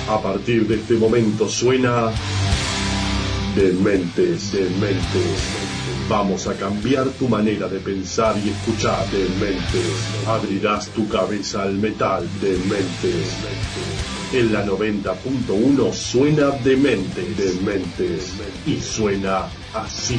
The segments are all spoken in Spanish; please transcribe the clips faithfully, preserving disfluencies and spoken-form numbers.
A partir de este momento suena Dementes, Dementes. Vamos a cambiar tu manera de pensar y escuchar. Dementes. Abrirás tu cabeza al metal. Dementes. En la noventa punto uno suena Dementes, Dementes. Y suena así.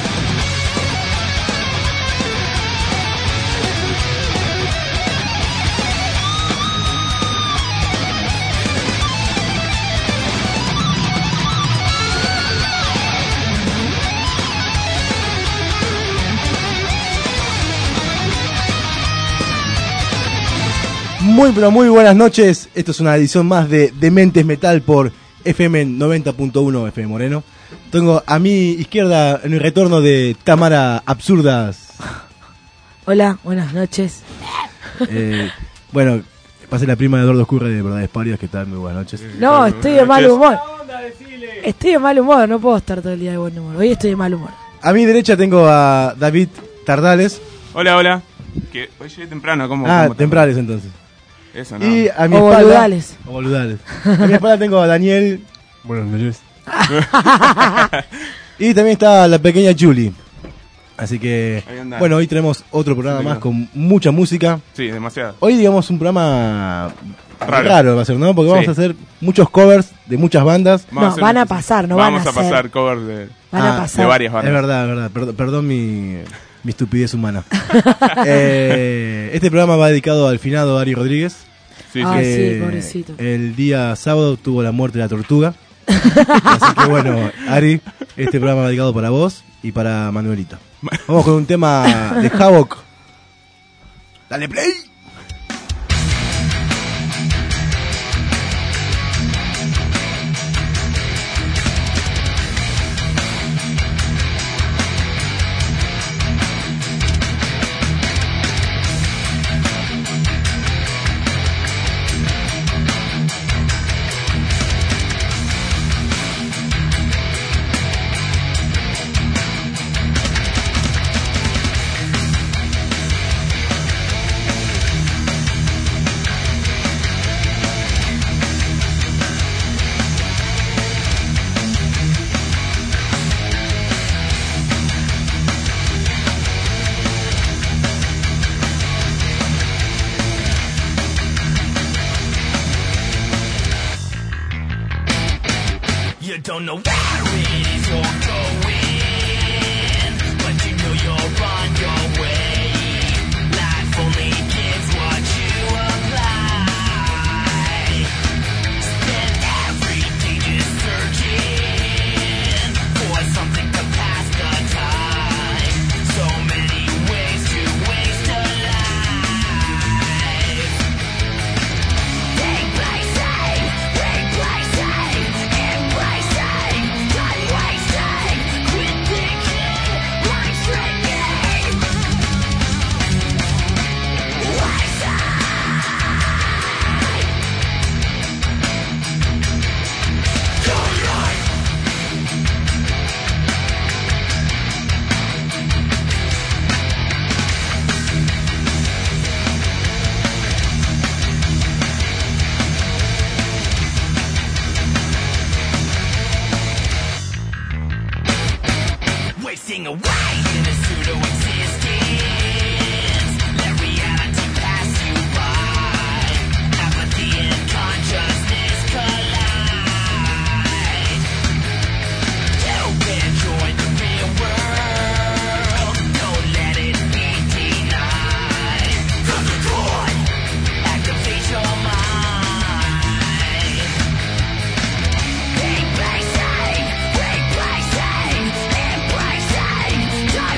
Muy pero muy buenas noches, esto es una edición más de Dementes Metal por F M noventa punto uno F M Moreno. Tengo a mi izquierda en el retorno de Tamara Absurdas. Hola, buenas noches. Eh, bueno, pasé la prima de Eduardo Escurre de Verdades Pálidas, ¿qué tal? Muy buenas noches. No, estoy de mal humor. Estoy de mal humor, no puedo estar todo el día de buen humor. Hoy estoy de mal humor. A mi derecha tengo a David Tardales. Hola, hola. Que hoy llegué temprano, ¿cómo? Ah, cómo temprales entonces. Eso, ¿no? Y a mi O espalda, boludales. o boludales. A mi espalda tengo a Daniel. Buenas noches. Y también está la pequeña Julie. Así que, bueno, hoy tenemos otro programa Sí, más no. con mucha música. Sí, demasiado. Hoy, digamos, un programa raro, Raro. va a ser, ¿no? Porque Sí. vamos a hacer muchos covers de muchas bandas. Vamos a No, hacer van a muchísimo. pasar, no Vamos van a a pasar hacer. covers de, Van Ah, a pasar. de varias bandas. Es verdad, es verdad. Perdón, perdón mi, mi estupidez humana. eh, este programa va dedicado al finado Ari Rodríguez. Sí, Ah, sí. sí, pobrecito. El día sábado tuvo la muerte de la tortuga. Así que bueno, Ari, este programa va dedicado para vos y para Manuelito. Vamos con un tema de Havoc. Dale play. You don't know where it is you're going, but you know you're on your way. Life only gives what you apply. Spend every day just searching for something to pass the time. So many ways to waste a life. Take places, take places, embracing, done wasting, quit thinking, life shrinking. Wasting. Your life. Wasting away in a pseudo existence. Let reality pass you by. Apathy and consciousness collide. You can join the real world. Don't let it be denied. Control. Activate your mind. Replacing, replacing, embracing, done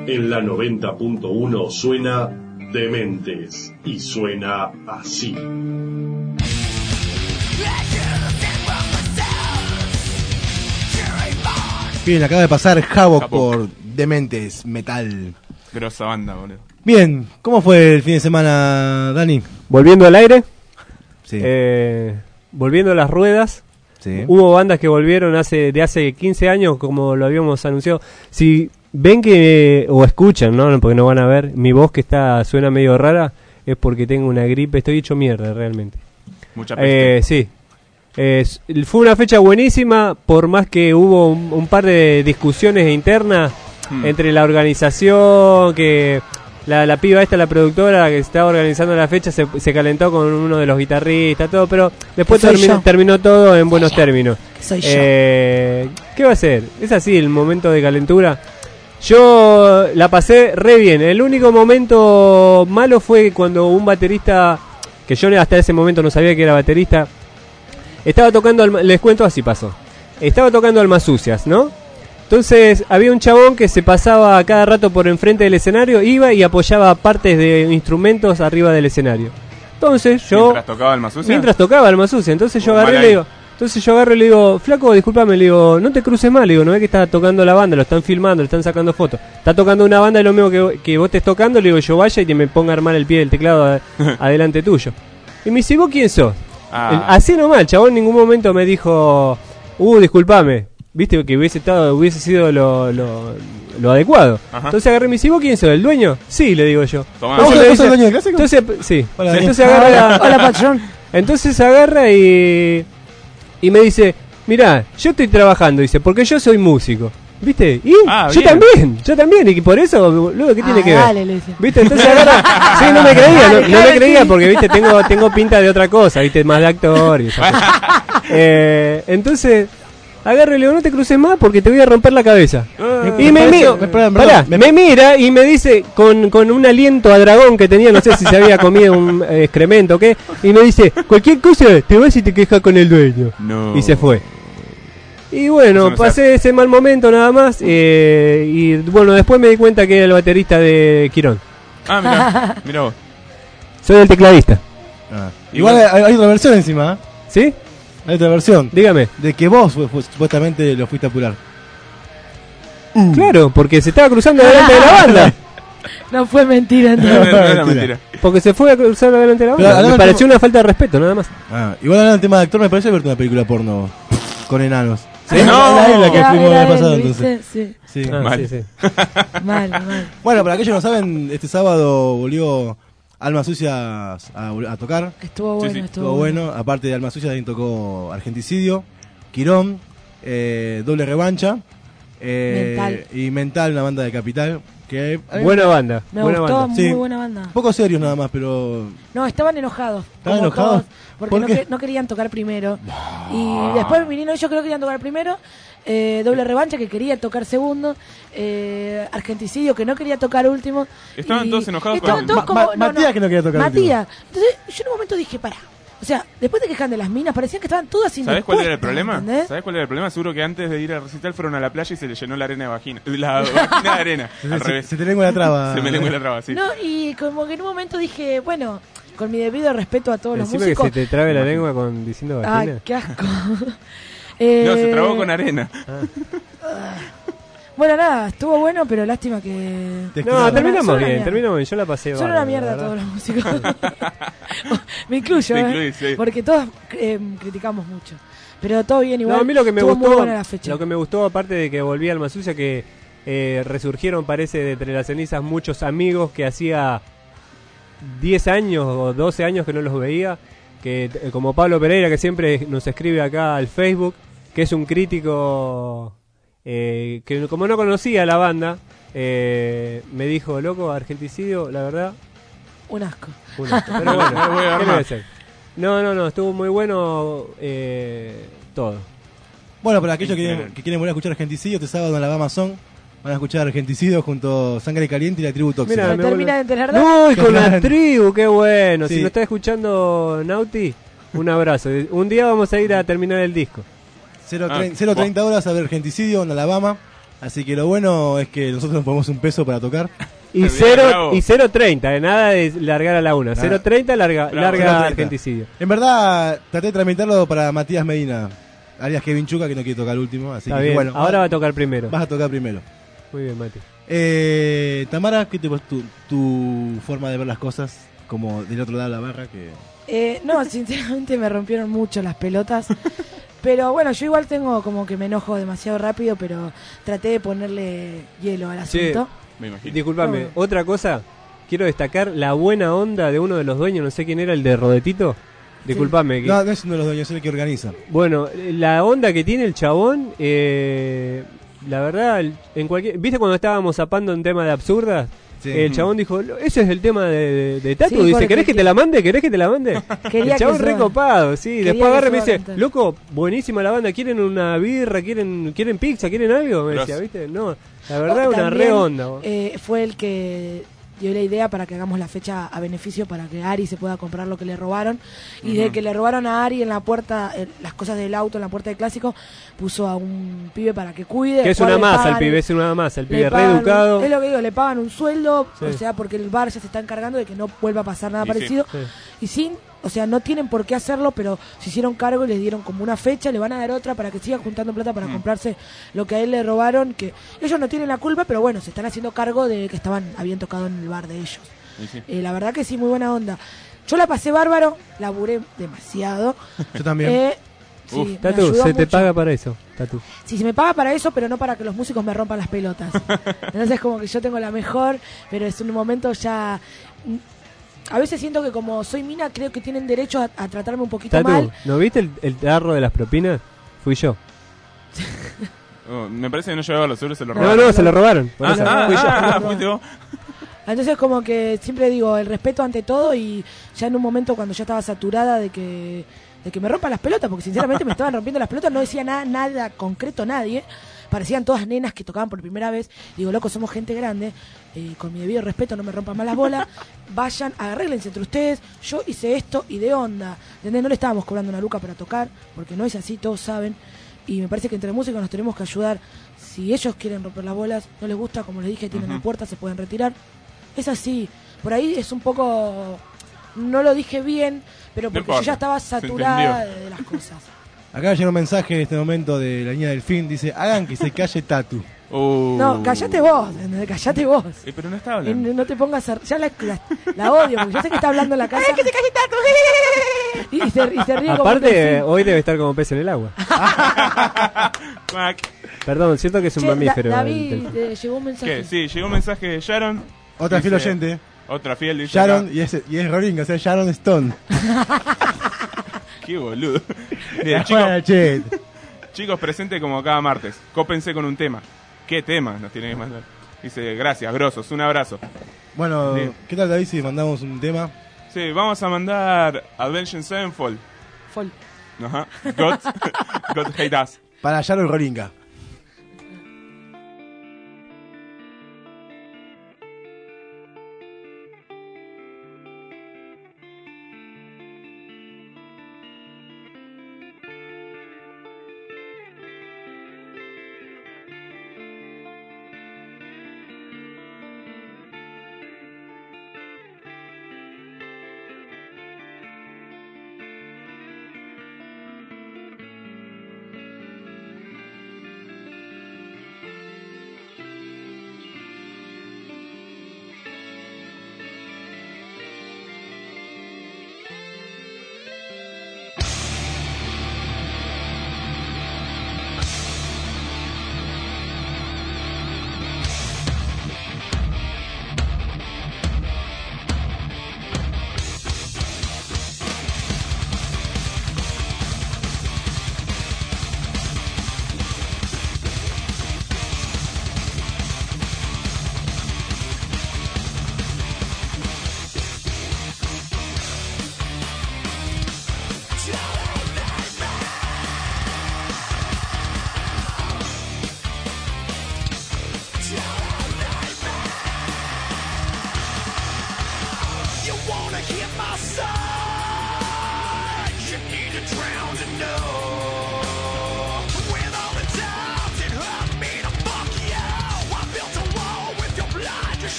En la noventa punto uno suena Dementes y suena así. Bien, acaba de pasar Havoc Havoc. por Dementes Metal. Grosa banda, boludo. Bien, ¿cómo fue el fin de semana, Dani? Volviendo al aire, Sí, eh, volviendo a las ruedas. sí. Hubo bandas que volvieron hace de hace quince años, como lo habíamos anunciado. Si ven que, o escuchan, ¿no? Porque no van a ver, mi voz que está suena medio rara, es porque tengo una gripe, estoy hecho mierda realmente. Mucha peste. Eh, sí. Eh, s- fue una fecha buenísima, por más que hubo un, un par de discusiones internas Hmm. entre la organización, que la, la piba esta, la productora que estaba organizando la fecha, se, se calentó con uno de los guitarristas, todo, pero después Que soy terminó, yo. terminó todo en buenos términos. Que soy yo. Eh, ¿Qué va a ser? Es así el momento de calentura. Yo la pasé re bien. El único momento malo fue cuando un baterista, que yo hasta ese momento no sabía que era baterista, estaba tocando, alma- les cuento así pasó. Estaba tocando Almas Sucias, ¿no? Entonces había un chabón que se pasaba a cada rato por enfrente del escenario, iba y apoyaba partes de instrumentos arriba del escenario. Entonces yo... Mientras tocaba el más sucio. Mientras tocaba Alma Sucia, entonces yo Oh, agarré y mal le ahí. digo, entonces yo agarro y le digo, flaco, discúlpame, le digo, no te cruces mal, le digo, no ves que está tocando la banda, lo están filmando, le están sacando fotos, está tocando una banda y lo mismo que, que vos estés tocando, le digo, yo vaya y te me ponga a armar el pie del teclado a- adelante tuyo. Y me dice, ¿vos quién sos? Ah. El- así nomás, el chabón en ningún momento me dijo, uh, discúlpame, viste que hubiese estado, hubiese sido lo, lo, lo adecuado. Ajá. Entonces agarré y me dice, ¿vos quién sos? ¿El dueño? Sí, le digo yo. Tomá. Entonces ¿Vos me sos dice- el dueño del clásico? Entonces, sí. Hola, Dani. Entonces agarra Hola, la- hola, patrón. entonces agarra y y me dice, mirá, yo estoy trabajando, dice, porque yo soy músico. ¿Viste? Y Ah, yo bien. también, yo también, y por eso, luego, ¿qué tiene Ah, que ver? dale, le dice. ¿Viste? Entonces agarra, sí, no me creía, no, Dale, no claro me que creía sí. porque, viste, tengo tengo pinta de otra cosa, viste, más de actor y esas cosas. Eh, entonces agarro y le digo, no te cruces más porque te voy a romper la cabeza. Y me, parece- mira, me- perdón, pará, perdón, me mira y me dice con, con un aliento a dragón que tenía, no sé si se había comido un eh, excremento o qué, y me dice, cualquier cosa te vas y te quejas con el dueño. No. Y se fue. Y bueno, Eso no se pasé ese mal momento nada más, eh, y bueno, después me di cuenta que era el baterista de Quirón. Ah, mira, mira vos. Soy el tecladista. Ah. Igual hay, hay otra versión encima, ¿eh? ¿Sí? Hay otra versión. Dígame. De que vos fu- fu- supuestamente lo fuiste a apurar. Claro, porque se estaba cruzando delante de la banda. No fue mentira, No, entonces. no, no era Mentira. mentira. Porque se fue a cruzar delante de la Pero banda. hablando Me pareció como- una falta de respeto, nada más. Ah, igual hablando del tema de actor, me parece verte una película porno con enanos. ¿Sí? Es No. la isla que Era- fuimos el era año pasado, él, entonces. ¿viste? Sí. Sí. Ah, Mal. sí, sí. Mal, mal. Bueno, para aquellos que no saben, este sábado volvió Almas Sucias a, a tocar. Estuvo bueno, sí. estuvo Estuvo bueno. Aparte de Almas Sucias, también tocó Argenticidio, Quirón, eh, Doble Revancha eh, Mental. y Mental, una banda de Capital. Que a mí- Buena banda. Me buena gustó, banda. muy Sí. buena banda. un poco serios nada más, pero No, estaban enojados. ¿Estaban como enojados? todos, porque ¿Por no, qué? que- no querían tocar primero. Y después vinieron ellos, creo que querían tocar primero. Eh, Doble Revancha, que quería tocar segundo. Eh, Argenticidio, que no quería tocar último. Estaban Y- todos enojados estaban con- todos Ma- como- Ma- Matías que no quería tocar Matías. Entonces, yo en un momento dije, pará. O sea, después de quejan de las minas, parecía que estaban todas sin ¿Sabés cuál era el respuesta, problema? ¿entendés? ¿Sabés cuál era el problema? Seguro que antes de ir al recital fueron a la playa y se le llenó la arena de vagina. La vagina de arena. se, Al se- revés. se te lengua la traba. Se me lengua la traba, sí. No, y como que en un momento dije, bueno, con mi debido respeto a todos los Encima que músicos. se te trabe la lengua con diciendo Ay, vagina. qué asco. Eh, No, se trabó con arena. Bueno, nada, estuvo bueno, pero lástima que... Te No, escuchaba. terminamos Son una bien, mierda. terminamos bien. Yo la pasé Son una bárbaro, mierda la verdad. todos los músicos. Me incluyo, Te ¿eh? incluís, sí. Porque todos eh, criticamos mucho. Pero todo bien igual. No, a mí lo que me Estuvo muy gustó, buena la fecha. lo que me gustó aparte de que volví a Alma Sucia, que eh, resurgieron, parece, de entre las cenizas muchos amigos que hacía diez años o doce años que no los veía, que eh, como Pablo Pereira, que siempre nos escribe acá al Facebook, que es un crítico eh, que como no conocía la banda, eh, me dijo, loco, Argenticidio, la verdad, Un asco. un asco. Pero No bueno, lo voy a ¿qué le voy a armar. hacer? No, no, no, estuvo muy bueno eh, todo. Bueno, para aquellos que, Excelente. que quieren volver a escuchar Argenticidio, este sábado en Alabama Son van a escuchar Argenticidio junto a Sangre Caliente y la Tribu Tóxica. Mira, ¿Se me termina vuelve- de enterar? No, y con la Claro. tribu, qué bueno. Sí. Si nos está escuchando Nauti, un abrazo. Un día vamos a ir a terminar el disco. cero Ah, treinta horas a ver Argenticidio en Alabama. Así que lo bueno es que nosotros nos ponemos un peso para tocar. Y Bien, cero bravo. y cero treinta, eh, nada de largar a la una. Nada. cero treinta larga, Bravo, larga cero treinta. argenticidio. En verdad, traté de tramitarlo para Matías Medina, alias Kevin Chuca, que no quiere tocar el último. Así Está que bien. bueno, Ahora va va- a tocar primero. vas a tocar primero. Muy bien, Mati. Eh, Tamara, ¿qué te tu, tu forma de ver las cosas? Como del otro lado de la barra, que... Eh, no, sinceramente me rompieron mucho las pelotas. Pero bueno, yo igual tengo como que me enojo demasiado rápido, pero traté de ponerle hielo al Che, asunto. Me imagino. Disculpame, No. otra cosa, quiero destacar la buena onda de uno de los dueños, no sé quién era, el de Rodetito. Disculpame. que- No, no es uno de los dueños, es el que organiza. Bueno, la onda que tiene el chabón, eh, la verdad, el- en cualquier, ¿viste cuando estábamos zapando un tema de absurdas? Sí. El chabón dijo, "Lo- ese es el tema de, de, de Tatu", Sí, dice, porque ¿querés que te la mande? ¿Querés que te la mande? Quería El chabón que suba. recopado, sí. Quería Después que agarra y me suba dice, cantar. loco, buenísima la banda, ¿quieren una birra? ¿Quieren quieren pizza? ¿Quieren algo? Me Grosso. decía, ¿viste? No, la verdad, Oh, una también, re onda. vos. eh, fue el que dio la idea para que hagamos la fecha a beneficio para que Ari se pueda comprar lo que le robaron. Y de que le robaron a Ari en la puerta, eh, las cosas del auto en la puerta de Clásico, puso a un pibe para que cuide. Que es después una le masa el pagan- pibe, es una masa, el le pibe re pagan un- educado. Es lo que digo, le pagan un sueldo, Sí. o sea, porque el bar ya se está encargando de que no vuelva a pasar nada Y sí. parecido. Sí. Y sin, o sea, no tienen por qué hacerlo, pero se hicieron cargo y les dieron como una fecha, le van a dar otra para que siga juntando plata para comprarse lo que a él le robaron, que ellos no tienen la culpa, pero bueno, se están haciendo cargo de que estaban, habían tocado en el bar de ellos. Y sí. Eh, la verdad que sí, muy buena onda. Yo la pasé bárbaro, laburé demasiado. Yo también. Eh, sí, Uf. me Tatu, ayudó se te mucho. paga para eso, Tatu. Sí, se me paga para eso, pero no para que los músicos me rompan las pelotas. Entonces como que yo tengo la mejor, pero es un momento ya... A veces siento que como soy mina, creo que tienen derecho a, a tratarme un poquito Tatu, mal. ¿no viste el, el tarro de las propinas? Fui yo. Oh, me parece que no llevaba los euros, se lo No, robaron. no, se lo robaron. Por Ah, eso. ah, Fui yo. ah, fuiste vos. Entonces como que siempre digo, el respeto ante todo, y ya en un momento cuando ya estaba saturada de que de que me rompan las pelotas, porque sinceramente me estaban rompiendo las pelotas, no decía nada, nada concreto nadie, parecían todas nenas que tocaban por primera vez. Digo, loco, somos gente grande, eh, con mi debido respeto, no me rompan más las bolas, vayan, arréglense entre ustedes, yo hice esto y de onda, ¿entendés? No le estábamos cobrando una luca para tocar, porque no es así, todos saben, y me parece que entre músicos nos tenemos que ayudar. Si ellos quieren romper las bolas, no les gusta, como les dije, tienen la puerta, se pueden retirar. Es así. Por ahí es un poco... No lo dije bien, pero No porque yo importa, ya estaba se saturada entendió. de, de las cosas. Acá llega un mensaje en este momento de la niña del fin. Dice, hagan que se calle Tatu. Uh. No, callate vos, ¿entendés? Callate vos. Eh, pero no estaba Y hablando. no te pongas a... Ya la, la, la odio, porque yo sé que está hablando en la casa. ¡Que te calles tanto! Y, y se, y se ríe como Aparte, un delfín. hoy debe estar como pez en el agua. Cuac. Perdón, cierto que es un Che, Da- mamífero. el David, delfín. eh, llegó un mensaje. ¿Qué? Sí, llegó un mensaje de Sharon. Otra Dice- fiel oyente. Otra fiel, dice Sharon, acá. y es, y es Rolinga, o sea, Sharon Stone. Qué boludo. Bien, chicos, Bueno, che. chicos, presente como cada martes. Cópense con un tema. ¿Qué tema nos tiene que mandar? Dice, gracias, grosos, un abrazo. Bueno, Bien. ¿qué tal, David, si mandamos un tema? Sí, vamos a mandar Avenged Sevenfold. Fol. Ajá. God, God Hate Us. Para Sharon Rolinga. Thank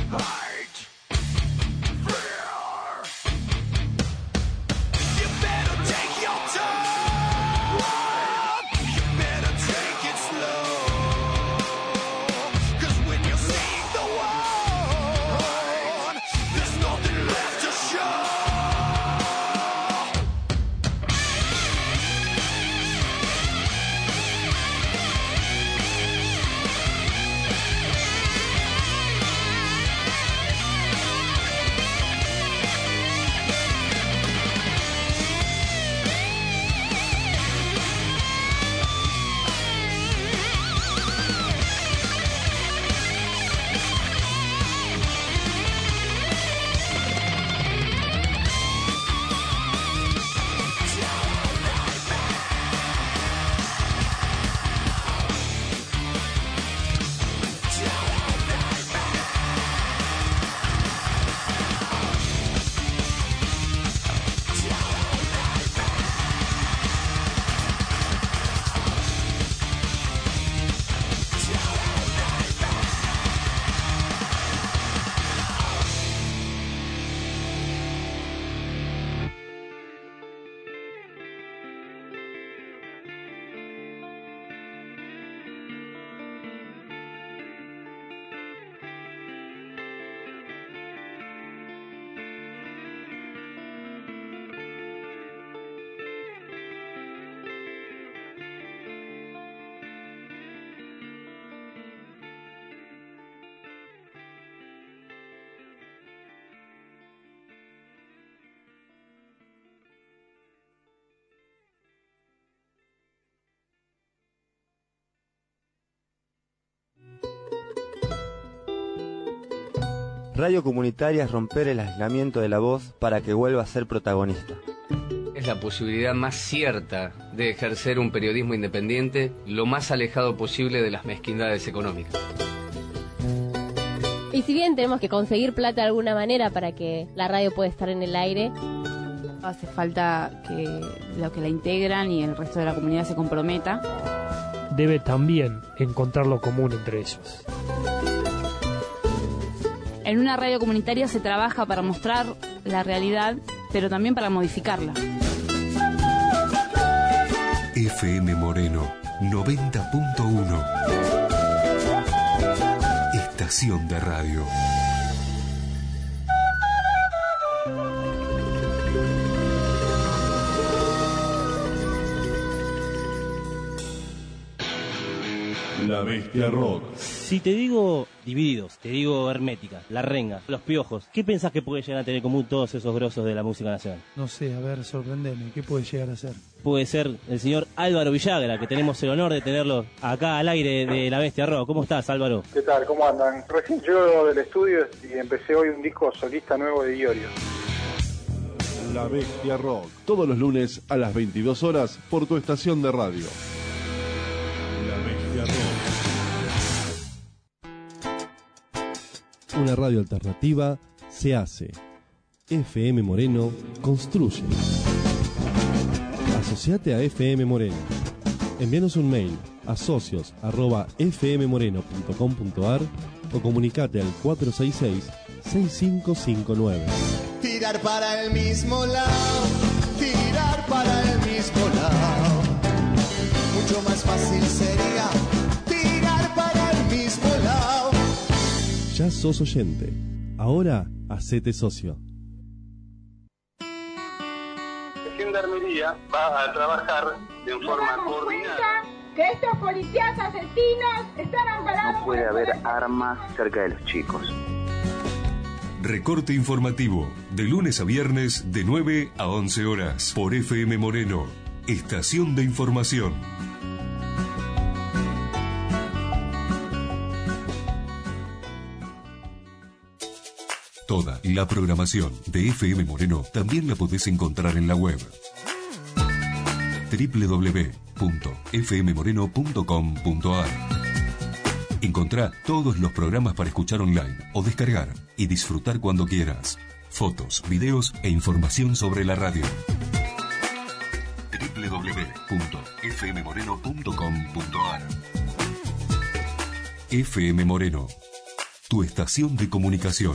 Radio comunitaria es romper el aislamiento de la voz para que vuelva a ser protagonista. Es la posibilidad más cierta de ejercer un periodismo independiente lo más alejado posible de las mezquindades económicas. Y si bien tenemos que conseguir plata de alguna manera para que la radio pueda estar en el aire, hace falta que los que la integran y el resto de la comunidad se comprometa. Debe también encontrar lo común entre ellos. En una radio comunitaria se trabaja para mostrar la realidad, pero también para modificarla. F M Moreno noventa punto uno. Estación de radio. La Bestia Rock. Si te digo Divididos, te digo Hermética, La Renga, Los Piojos, ¿qué pensás que puede llegar a tener común todos esos grosos de la música nacional? No sé, a ver, sorprendeme, ¿qué puede llegar a ser? Puede ser el señor Álvaro Villagra, que tenemos el honor de tenerlo acá al aire de La Bestia Rock. ¿Cómo estás, Álvaro? ¿Qué tal? ¿Cómo andan? Recién llego del estudio y empecé hoy un disco solista nuevo de Iorio. La Bestia Rock, todos los lunes a las veintidós horas por tu estación de radio. La Bestia Rock. Una radio alternativa se hace. F M Moreno construye. Asociate a F M Moreno. Envíanos un mail a socios arroba f m moreno punto com punto a r o comunicate al cuatro seis seis, seis cinco cinco nueve. Tirar para el mismo lado, tirar para el mismo lado. Mucho más fácil sería tirar para el mismo lado. Ya sos oyente. Ahora, hacete socio. La Gendarmería va a trabajar de forma coordinada. Que estos policías asesinos están amparados. No puede haber armas cerca de los chicos. Recorte informativo, de lunes a viernes de nueve a once horas, por F M Moreno, Estación de Información. Toda la programación de F M Moreno también la podés encontrar en la web doble u doble u doble u punto f m moreno punto com punto a r. Encontrá todos los programas para escuchar online o descargar y disfrutar cuando quieras. Fotos, videos e información sobre la radio. doble u doble u doble u punto f m moreno punto com punto a r. F M Moreno, tu estación de comunicación.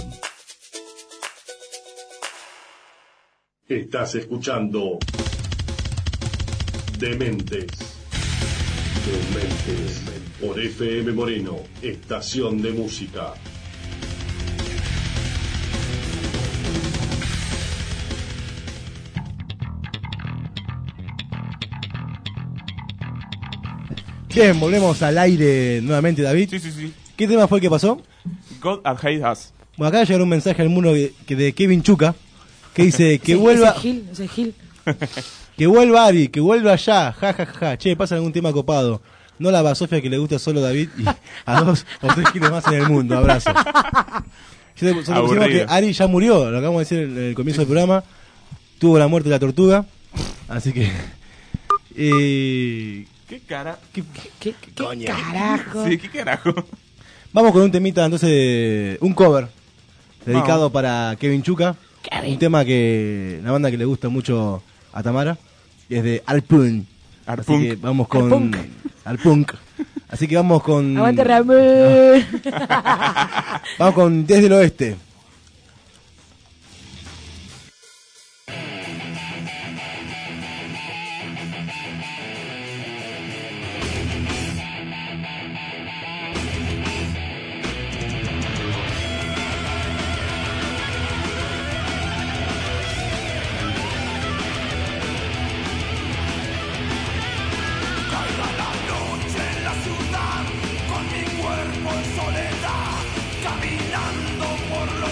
Estás escuchando Dementes. Dementes. Por F M Moreno, estación de música. Bien, volvemos al aire nuevamente, David. Sí, sí, sí. ¿Qué tema fue el que pasó? God and Hate Us. Bueno, acá llegaron un mensaje al mundo que, que de Kevin Chuca, que dice que Ese- vuelva... Ese Gil, ese Gil. Que vuelva Ari, que vuelva allá, ja, ja, ja. Che, pasa algún tema copado. No la Basofia que le gusta solo David y a dos o tres kilos más en el mundo. Abrazo. Yo te- solo pusimos que Ari ya murió, lo acabamos de decir en el comienzo del programa. Tuvo la muerte de la tortuga. Así que. Eh, ¿Qué cara? ¿Qué, qué, qué carajo? Sí, ¿qué carajo? Vamos con un temita, entonces, un cover dedicado Vamos. para Kevin Chuca. Un tema que la banda que le gusta mucho a Tamara es de Arpunk. Así Arpunk. que vamos con Arpunk. Arpunk. Así que vamos con Aguante Ramón. vamos con Desde el Oeste. Caiga la noche en la ciudad, con mi cuerpo en soledad, caminando por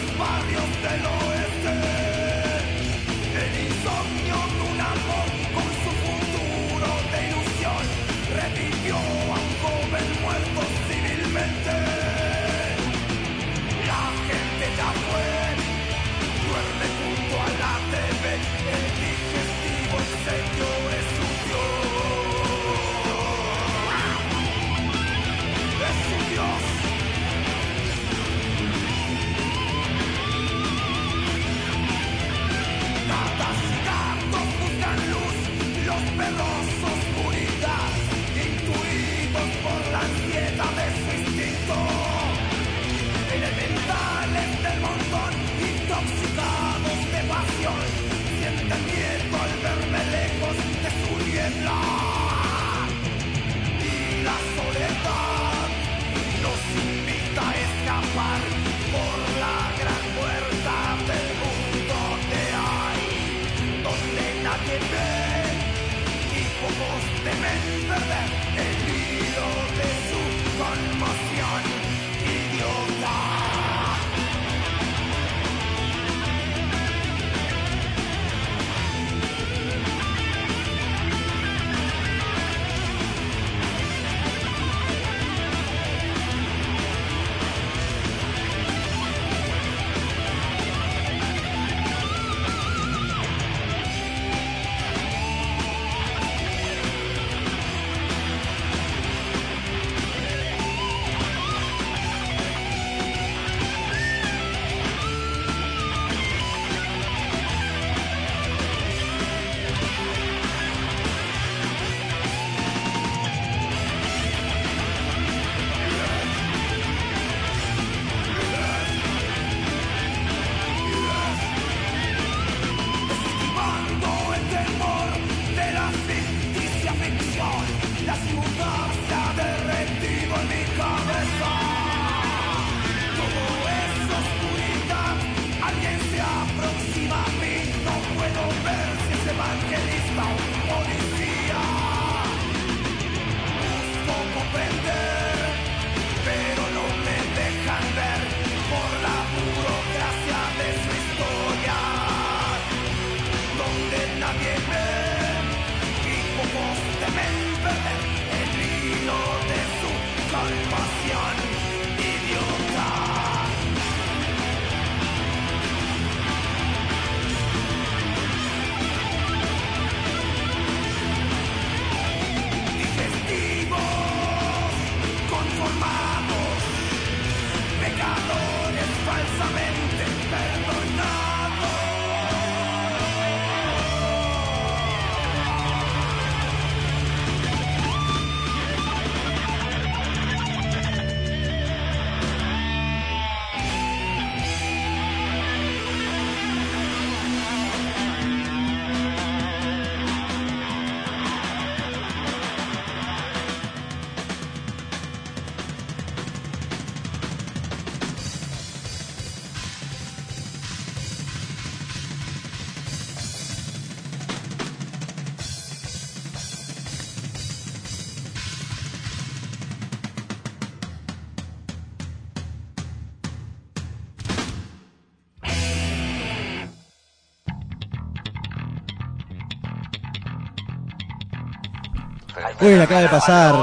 Bueno, acaba de pasar.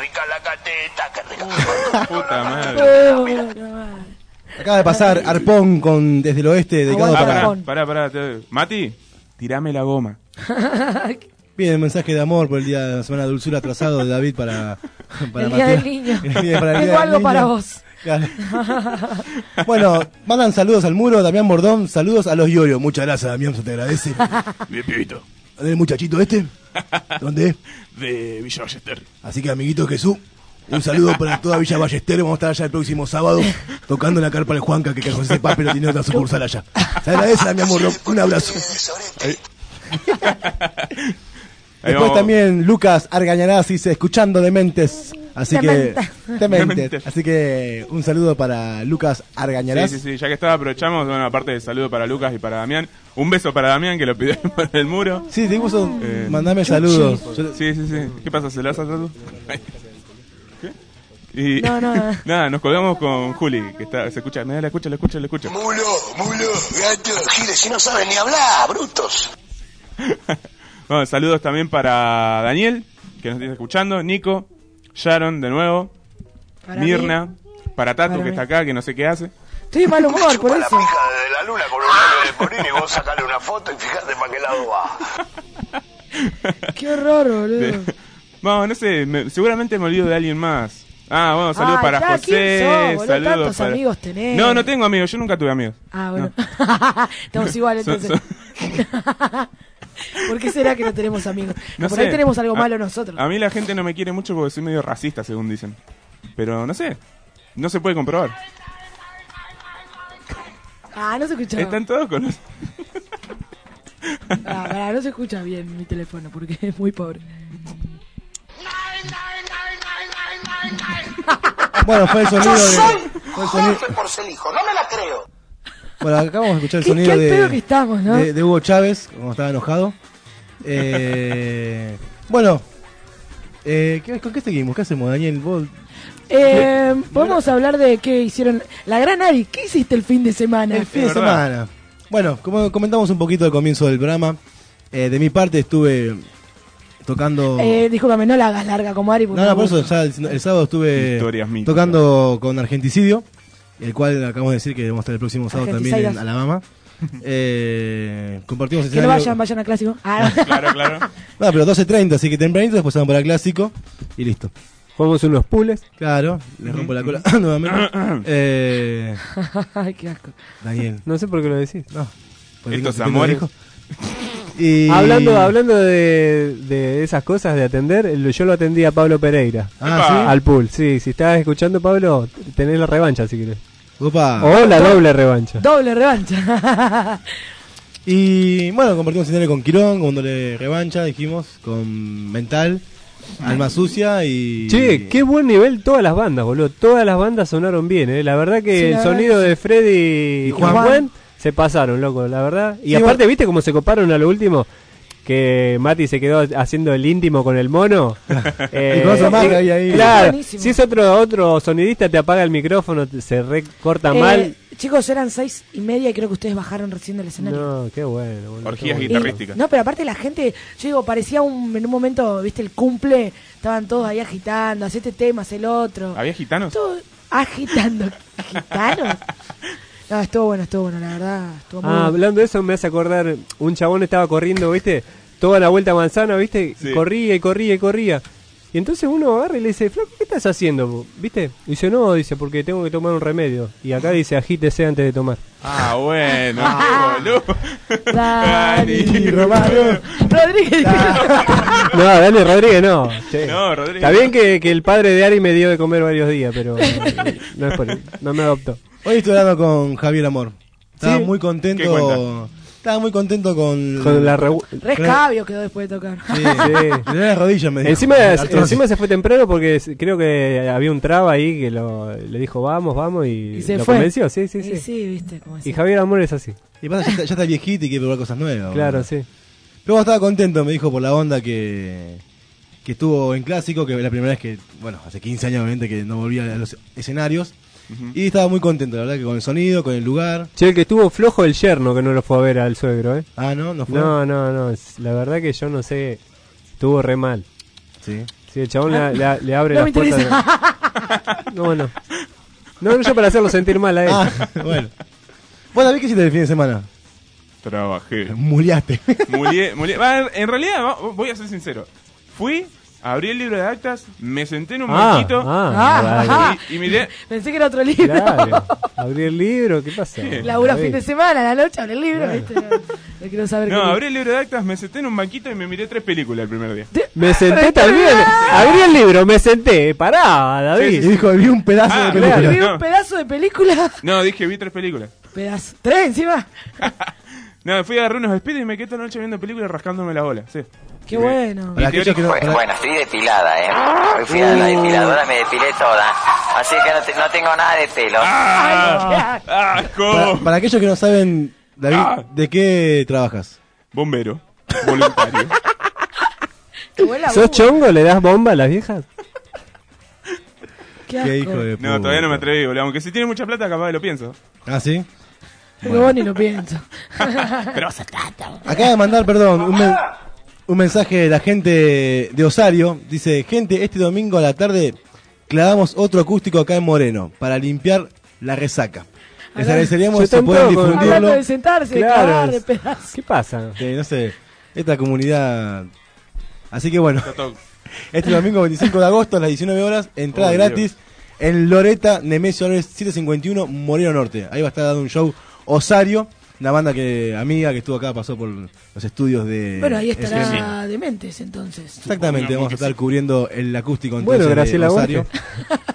Puta madre. Acaba de pasar Arpón con Desde el Oeste, dedicado Ah, para. pará, pará, pará. te- Mati, tirame la goma. Pide un mensaje de amor por el día de la semana de dulzura atrasado de David para. para El día Matías. del niño. El día- para el día Tengo del algo niño. para vos. Claro. Bueno, mandan saludos al muro, Damián Bordón, saludos a los Iorio. Muchas gracias, Damián, se te agradece. Bien, pibito. ¿Dónde el muchachito este? ¿Dónde? De Villa Ballester. Así que, amiguito Jesús, un saludo para toda Villa Ballester. Vamos a estar allá el próximo sábado tocando en la carpa del Juanca, que José sepa, pero tiene otra sucursal allá. Se agradece, Damián Bordón. Un abrazo. Ahí Después vamos. también Lucas Argañarás dice, escuchando Dementes. Así que, Dementes. Dementes. Dementes. Así que un saludo para Lucas Argañarás. Sí, sí, sí, ya que está, aprovechamos, bueno, aparte de saludo para Lucas y para Damián, un beso para Damián, que lo pidió por el muro. Sí, te puso, Eh, mandame saludos. Sí, sí, sí. ¿Qué pasa? ¿Se lo vas a hacer tú? ¿Qué? Y No, no, no. nada, nos colgamos con Juli, que está, se escucha, me la escucha, la escucha, la escucha. Mulo, mulo, gato, giles, si no saben ni hablar, brutos. Bueno, saludos también para Daniel, que nos está escuchando, Nico, Sharon de nuevo, Para Mirna, para Tato, Para que mí. está acá, que no sé qué hace. Estoy de mal humor por Chupa la eso. pija de la luna con un novio de Morín y vos sacale una foto y fijate para qué lado va. Qué horror, boludo. De- No, no sé, me- seguramente me olvido de alguien más. Ah, bueno, saludos Ay, para ya, ¿quién José, sos, boludo? saludos Tantos para... amigos tenés. No, no tengo amigos, yo nunca tuve amigos. Ah, bueno. No. Estamos igual Son- entonces. ¿Por qué será que no tenemos amigos? No Por sé. ahí tenemos algo A- malo nosotros. A mí la gente no me quiere mucho porque soy medio racista, según dicen. Pero no sé, no se puede comprobar. Ah, no se escucha. Están todos con los... Ah, pará, no se escucha bien mi teléfono porque es muy pobre. Bueno, fue el sonido Yo de. soy Fue el sonido, Jorge Porcelijo, no me la creo. bueno, acabamos de escuchar el Qué- sonido qué al de, pedo que estamos, ¿no? de, de Hugo Chávez, como estaba enojado. Eh, bueno, eh, ¿qué- ¿con qué seguimos? ¿Qué hacemos, Daniel? ¿Vos? Eh, Podemos hablar de qué hicieron. La gran Ari, ¿qué hiciste el fin de semana? El fin de semana. Bueno, como comentamos un poquito al comienzo del programa, eh, de mi parte estuve tocando. Eh, discúlpame, no la hagas larga como Ari. no, no, por eso ya el, el sábado estuve Historias míticas. tocando con Argenticidio, el cual acabamos de decir que vamos a estar el próximo sábado también en Argentisaidas. Alabama. Eh, compartimos Que no escenario. vayan, vayan a clásico. Ah, no. Claro, claro. No, pero doce treinta, así que tempranito, después vamos para el clásico y listo. Jugamos unos pules. Claro, le rompo la cola nuevamente. Eh, Ay, qué asco. Daniel. No sé por qué lo decís. No. Pues Estos tengo- tengo amores. hijo. Y... Hablando, hablando de, de esas cosas de atender, el- yo lo atendí a Pablo Pereira. Ah, ¿sí? Al pool, sí. Si estás escuchando, Pablo, tenés la revancha si querés. Opa. O la doble revancha. Doble revancha. Y bueno, compartimos escenario con Quirón, con doble revancha, dijimos, con Mental, Alma Sucia y... Che, qué buen nivel todas las bandas, boludo. Todas las bandas sonaron bien, eh. La verdad que Sí, el la sonido verdad que de Freddy y Juan. Juan, Juan se pasaron, loco, la verdad. Y Sí, aparte, bueno. ¿viste cómo se coparon a lo último? Que Mati se quedó haciendo el íntimo con el mono. Y con otro más que había ahí. Claro, Buenísimo. si es otro otro sonidista te apaga el micrófono, te- se recorta Eh, mal. Chicos, eran seis y media y creo que ustedes bajaron recién del escenario. No, qué bueno. boludo, Orgías qué bueno. guitarrísticas. No, pero aparte la gente, yo digo, parecía un, en un momento, viste, el cumple, estaban todos ahí agitando, haz este tema, haz el otro. ¿Había gitanos? Todo agitando. ¿Agitanos? No, estuvo bueno, estuvo bueno, la verdad. Estuvo muy Ah, bueno. hablando de eso me hace acordar, un chabón estaba corriendo, ¿viste? Toda la vuelta a manzana, ¿viste? Sí. Corría y corría y corría. Y entonces uno agarra y le dice, Flaco, ¿qué estás haciendo? ¿Viste? Y dice, no, dice, porque tengo que tomar un remedio. Y acá dice, agítese antes de tomar. Ah, bueno, qué boludo. Dani Romano. Rodríguez. No, Dani Rodríguez no. Che. No, Rodríguez. Está bien que, que el padre de Ari me dio de comer varios días, pero eh, no, es por, no me adoptó. Hoy estoy hablando con Javier Amor. Estaba ¿Sí? muy ¿Qué contento. cuenta? Estaba muy contento con... Con la revu- Rescabio quedó después de tocar. Sí, Sí. le da las rodillas, me dijo. Encima, Artrosis. encima se fue temprano porque s- creo que había un traba ahí que lo, le dijo vamos, vamos y, Y se lo fue. convenció, sí, sí, Y sí. sí, viste, como Y así. Javier Amor es así. Y pasa, ya está, ya está viejito y quiere probar cosas nuevas. Claro, boludo. sí. Pero bueno, estaba contento, me dijo por la onda que, que estuvo en Clásico, que es la primera vez que, bueno, hace quince años obviamente que no volvía a los escenarios. Ujú. Y estaba muy contento, la verdad, que con el sonido, con el lugar. Che, el que estuvo flojo el yerno que no lo fue a ver al suegro, ¿eh? Ah, no, no fue. No, no, no, es- la verdad que yo no sé, estuvo re mal. Sí. Sí, el chabón le, le- le abre No las me puertas. interesa. de- No, no. No, no, yo para hacerlo sentir mal a él. Ah, bueno. Vos, David, ¿qué hiciste el fin de semana? Trabajé. Muliaste. Mulié, mulié. Va, en realidad, va- voy a ser sincero. Fui, abrí el libro de actas, me senté en un Ah, banquito ah, y- vale. y, miré. Pensé que era otro libro. Claro. Abrí el libro, ¿qué pasa? Labura David. fin de semana, a la noche, abrí el libro. ¿viste? No, no quiero saber No, qué- abrí el libro de actas, me senté en un banquito y me miré tres películas el primer día. Me senté también. Abrí el libro, me senté. Pará, David. Y dijo, vi un pedazo Ah, de película. claro. Vi No. un pedazo de película. No, dije, vi tres películas. Pedazo. ¿Tres encima? No, fui a agarrar unos speed y me quedé toda la noche viendo películas rascándome la bola. Sí. Qué bueno. Para aquellos que no- Bueno, bueno, estoy depilada, ¿eh? Hoy fui a la depiladora, me depilé toda. Así que no, te- no tengo nada de pelo. ¡Ah! ¡Asco! Para, para aquellos que no saben, David, Ah. ¿de qué trabajas? Bombero. Voluntario. Qué buen laburo. ¿Sos chongo? ¿Le das bomba a las viejas? Qué asco. Qué hijo de No, todavía no me atreví, boludo. Aunque si tiene mucha plata, capaz lo pienso. ¿Ah, sí? Pero vos ni lo pienso. Pero Acaba de mandar, perdón, un, men- un mensaje de la gente de Osario. Dice, gente, este domingo a la tarde clavamos otro acústico acá en Moreno para limpiar la resaca. Les Hablando- agradeceríamos Yo si pueden tampoco. difundirlo. Hablando de sentarse, de Claro. cagar, de pedazos. ¿Qué pasa? Sí, no sé, esta comunidad... Así que bueno, Está todo- este domingo veinticinco de agosto a las diecinueve horas, entrada Oh, gratis en Loreta, Nemesio Álvarez setecientos cincuenta y uno, Moreno Norte. Ahí va a estar dando un show Osario, una banda que amiga que estuvo acá, pasó por los estudios de... Bueno, ahí F M. estará Dementes entonces. Exactamente, Supongo vamos a que estar sí. cubriendo el acústico Bueno, entonces de Graciela Osario. Borges.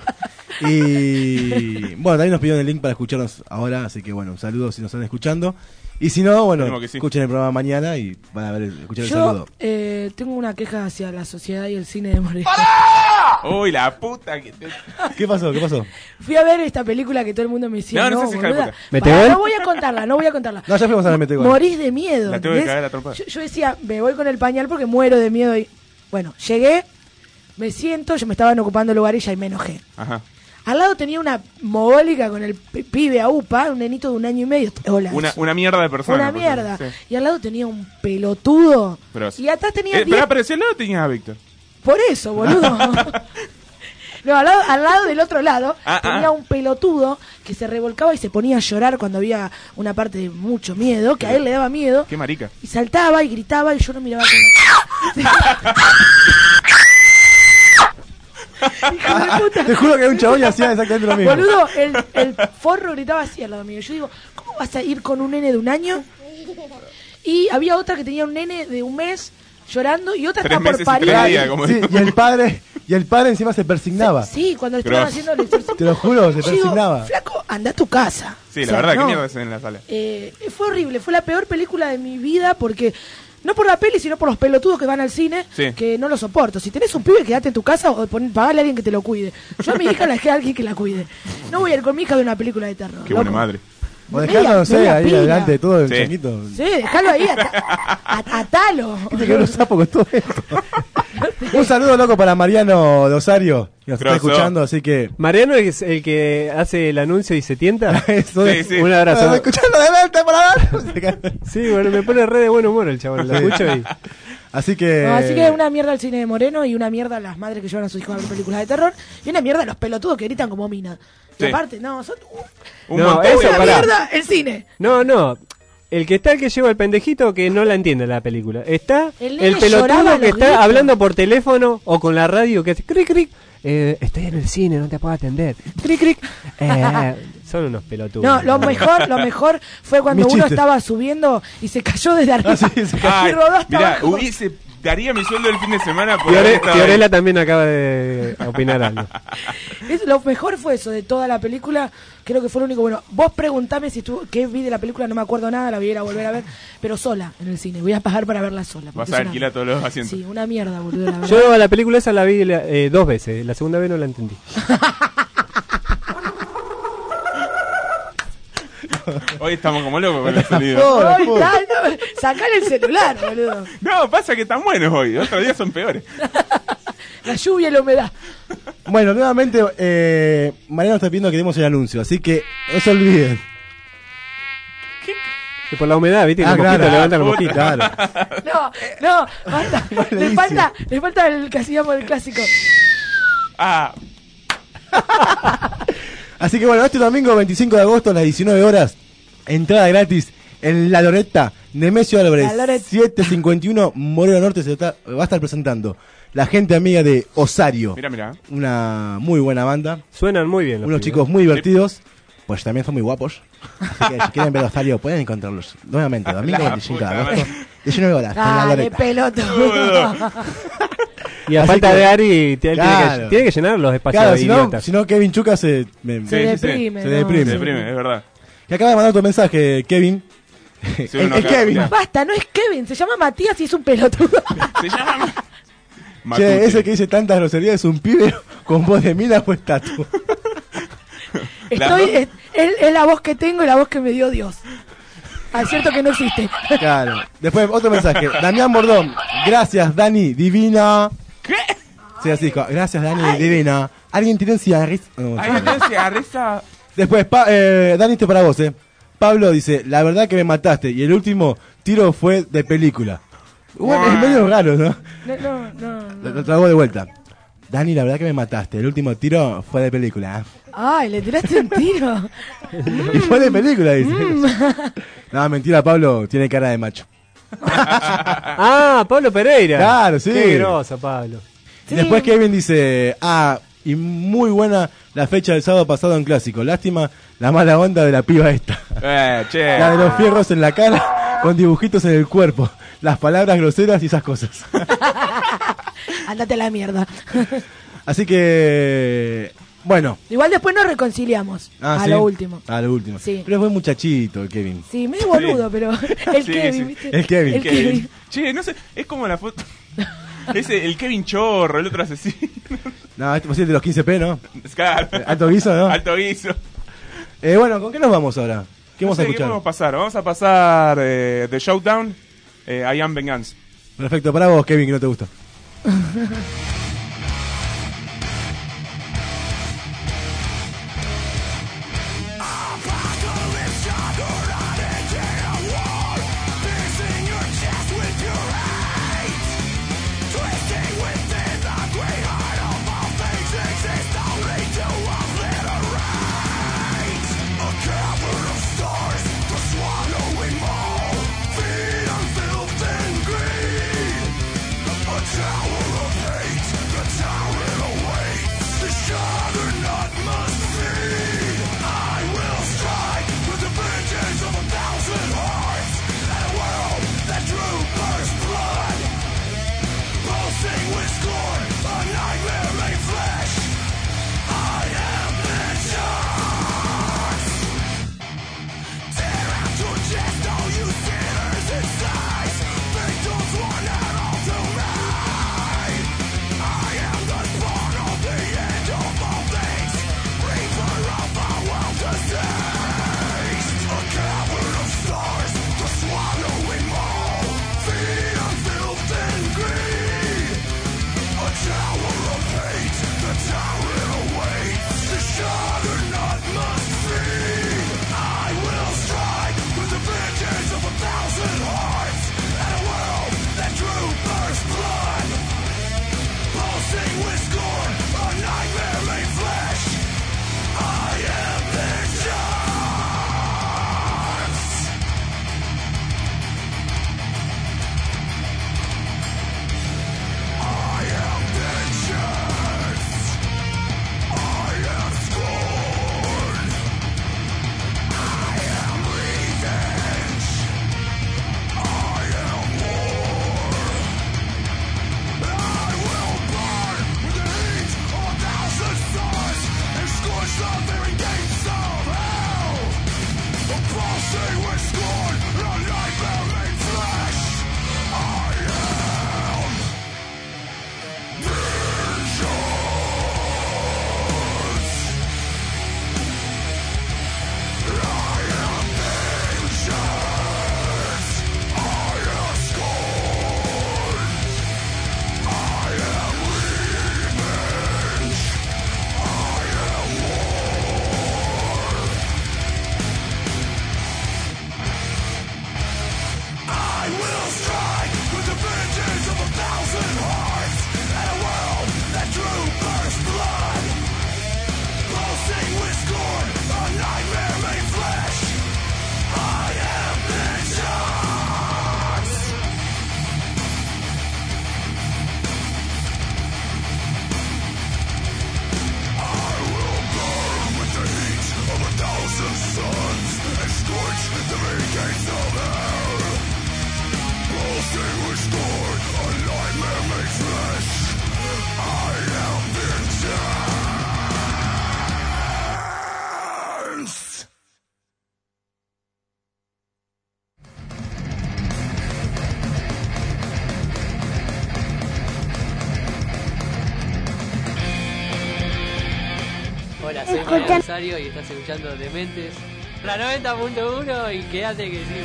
Y bueno, también nos pidieron el link para escucharnos ahora, así que bueno, un saludo si nos están escuchando. Y si no, bueno, Esperemos que sí. escuchen el programa mañana y van a ver, escuchar el Yo saludo. eh, tengo una queja hacia la sociedad y el cine de Moreno. Uy, la puta que te... ¿Qué pasó? ¿Qué pasó? Fui a ver esta película que todo el mundo me decía. No, no No, seas hija de boluda, puta. ¿Mete pará, gol? no voy a contarla, no voy a contarla. No, ya fuimos a la Metegol. Morís de miedo. La tengo que ¿entendés? cagar a trompada. Yo, yo decía, me voy con el pañal porque muero de miedo. Y bueno, llegué, me siento, yo me estaban ocupando el lugar y ya y me enojé. Ajá. Al lado tenía una mogólica con el p- pibe a UPA, un nenito de un año y medio. Hola. Una, una mierda de persona. Una por mierda. supuesto, sí. Y al lado tenía un pelotudo. Pero- Y atrás tenía Eh, diez- pero, pero si al lado tenías a Víctor. Por eso, boludo. No, al lado, al lado del otro lado Ah, tenía ah. un pelotudo que se revolcaba y se ponía a llorar cuando había una parte de mucho miedo, que a él le daba miedo. Qué marica. Y saltaba y gritaba y yo no miraba con Hijo de puta. Te juro que un chabón y hacía exactamente lo mismo. Boludo, el, el forro gritaba así al lado mío. Yo digo, ¿cómo vas a ir con un nene de un año? Y había otra que tenía un nene de un mes llorando y otra Tres estaba por meses y parir. tres días, como Sí, digo. y el padre, y el padre encima se persignaba. Sí, cuando le estaban Gross. haciendo el exorcismo. Te lo juro, se Yo digo, persignaba. flaco, anda a tu casa. Sí, O la sea, verdad, no. ¿qué mierda hacen en la sala? Eh, fue horrible, fue la peor película de mi vida porque no por la peli, sino por los pelotudos que van al cine, Sí. que no lo soporto. Si tenés un pibe, quédate en tu casa o pon- pagale a alguien que te lo cuide. Yo a mi hija la dejé a alguien que la cuide. No voy a ir con mi hija a ver una película de terror. Qué buena loco. madre. O dejarlo, no sé, Media ahí pila. adelante de todo el Sí. changuito. Sí, déjalo ahí, ata- a- atalo. Te quedó un sapo con todo esto. Un saludo loco para Mariano de Osario, que nos está Grosso. escuchando, así que... Mariano es el que hace el anuncio y se tienta. Eso Sí, es- sí. Un abrazo. Estás escuchando de mente para dar. Sí, bueno, me pone re de buen humor el chabón. Lo Sí. escucho y. Así que... No, así que una mierda al cine de Moreno y una mierda a las madres que llevan a sus hijos a ver películas de terror y una mierda a los pelotudos que gritan como mina. Y Sí. aparte, no, son Un No, montón eso, de- una pará. mierda el cine. No, no. El que está el que lleva el pendejito que no la entiende la película. Está El el, nene lloraba pelotudo a que los está gritos. hablando por teléfono o con la radio que hace cric cric. Eh, estoy en el cine, no te puedo atender. Cric cric. Eh, son unos pelotudos. No, lo mejor, lo mejor fue cuando Mi uno chiste. estaba subiendo y se cayó desde arriba. Ah, sí, se cayó. Y Ay, rodó hasta mirá, abajo. hubiese, daría mi sueldo el fin de semana por Fiore- haber estado ahí. Fiorella también acaba de opinar algo. Es- lo mejor fue eso de toda la película. Creo que fue lo único bueno. Vos preguntame si estuvo, qué vi de la película, no me acuerdo nada, la voy a ir a volver a ver, pero sola en el cine. Voy a pagar para verla sola. Vas porque a es una- alquilar todos los asientos. Sí, una mierda, boludo, la verdad. Yo la película esa la vi eh, dos veces. La segunda vez no la entendí. Hoy estamos como locos con el sonido. Oh, Ay, oh. tal, no, sacale el celular, boludo. No, pasa que están buenos hoy. Otros días son peores. La lluvia y la humedad. Bueno, nuevamente, eh, Mariano está pidiendo que demos el anuncio, así que no se olviden. Y por la humedad, ¿viste? Ah, Los claro, mosquitos levantan los puta. mosquitos. Claro. No, no, basta. le Malísimo. falta, le falta el que hacíamos el clásico. Ah, Así que bueno, este domingo veinticinco de agosto a las diecinueve horas, entrada gratis en La Loretta, Nemesio Álvarez, La Loretta. setecientos cincuenta y uno, Moreno Norte, se está- va a estar presentando la gente amiga de Osario. mira, mira. Una muy buena banda, Suenan muy bien los unos pibes. chicos muy divertidos, pues también son muy guapos. Así que si quieren ver Osario, pueden encontrarlos nuevamente, domingo La veinticinco de puta agosto, diecinueve horas, en La Dale, Loretta. pelotudo. Y a Así falta que- de Ari, tiene, Claro. que, tiene que llenar los espacios Claro, si no, idiotas. si no, Kevin Chuca se, me- Se Sí, sí, sí. deprime. se no. deprime. Se deprime, es verdad. que acaba de mandar otro mensaje, Kevin. Sí, el, uno el acá, Kevin. ya. Basta, no es Kevin, se llama Matías y es un pelotudo. Se llama Che, Matute. ese que dice tantas groserías es un pibe con voz de mina o estatua. Estoy, es, es, es la voz que tengo y la voz que me dio Dios. Ah, es cierto que no existe. Claro. Después otro mensaje. Damián Bordón. Gracias, Dani, divina. ¿Qué? Sí, así dijo. Gracias, Dani, divina. ¿Alguien tiene cigarrillos? No, Ay, entonces agarresa. Después, pa- eh, Dani, este para vos, eh. Pablo dice, la verdad que me mataste. Y el último tiro fue de película. Bueno, es medio raro, ¿no? No, no, no. Lo, lo trago de vuelta. Dani, la verdad que me mataste. El último tiro fue de película. Ay, le tiraste un tiro. Y fue de película, dice. Mm. No, mentira, Pablo tiene cara de macho. Ah, Pablo Pereira. Claro, sí. Qué grosa, Pablo. Sí. Después Kevin dice, ah, y muy buena la fecha del sábado pasado en Clásico. Lástima la mala onda de la piba esta. Eh, che. La de los fierros en la cara con dibujitos en el cuerpo. Las palabras groseras y esas cosas. Andate a la mierda. Así que, bueno. Igual después nos reconciliamos. Ah, a ¿sí? lo último. A lo último. Sí. Pero fue muchachito el Kevin. Sí, medio boludo, pero el Sí, Kevin, sí. ¿viste? El Kevin. El Kevin. Che, no sé, es como la foto. Ese, el Kevin Chorro, el otro asesino. No, este fue el de los quince P, ¿no? Claro. Alto guiso, ¿no? Alto guiso. Eh, bueno, ¿con qué nos vamos ahora? ¿Qué vamos No sé, a escuchar? ¿Qué podemos pasar? Vamos a pasar eh, The Showdown, eh, I Am Vengeance. Perfecto, para vos, Kevin, que no te gusta. Tower of hate Hola, soy Mario Rosario y estás escuchando Dementes, la noventa punto uno y quédate que sí.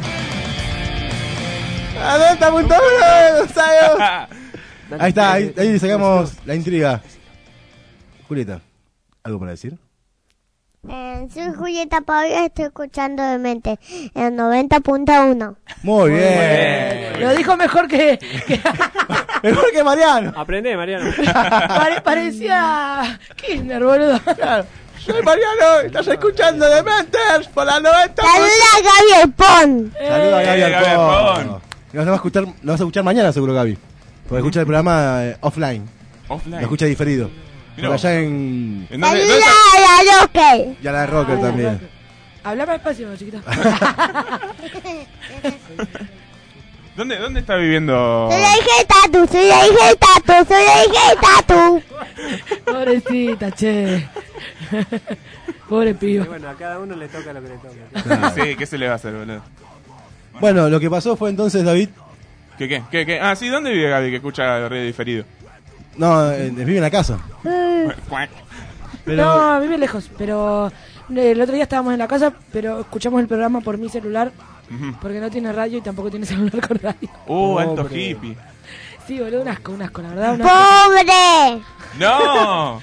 ¡La noventa punto uno, Rosario! Ahí está, ahí, ahí sacamos la intriga. Julieta, ¿algo para decir? Eh, soy Julieta Pablo y estoy escuchando Demente en noventa punto uno. Muy bien. Lo dijo mejor que... que mejor que Mariano. Aprende, Mariano. Pare- parecía Kirchner, boludo. Soy Mariano, estás escuchando Dementes por la noventa. ¡Saluda a Gaby Alpón! Saluda a Gaby Eh, Gaby Alpón. Alpón. Nos vas a escuchar, nos vas a escuchar mañana seguro, Gaby. Porque escucha el programa eh, offline. Offline. Lo escucha diferido. Mirá Por vos. allá en... ¿En dónde- ¡Saluda dónde a la Roque! Y a la Rocker también. Habla más despacio, chiquito. ¿Dónde, ¿Dónde está viviendo? Soy la hija de Tatu, soy la hija de Tatu, soy la hija de Tatu. Pobrecita, che. Pobre pibe. Y bueno, a cada uno le toca lo que le toca. Sí, ¿qué se le va a hacer, boludo? Bueno, lo que pasó fue entonces, David... ¿Qué, qué, qué, qué? Ah, sí, ¿dónde vive Gaby que escucha radio diferido? No, eh, vive en la casa. Pero... No, vive lejos, pero eh, el otro día estábamos en la casa, pero escuchamos el programa por mi celular, Ujú. porque no tiene radio y tampoco tiene celular con radio. Uh, alto Pobre. hippie. Sí, boludo, un asco, un asco, la verdad. Un asco. ¡Pobre! ¡No!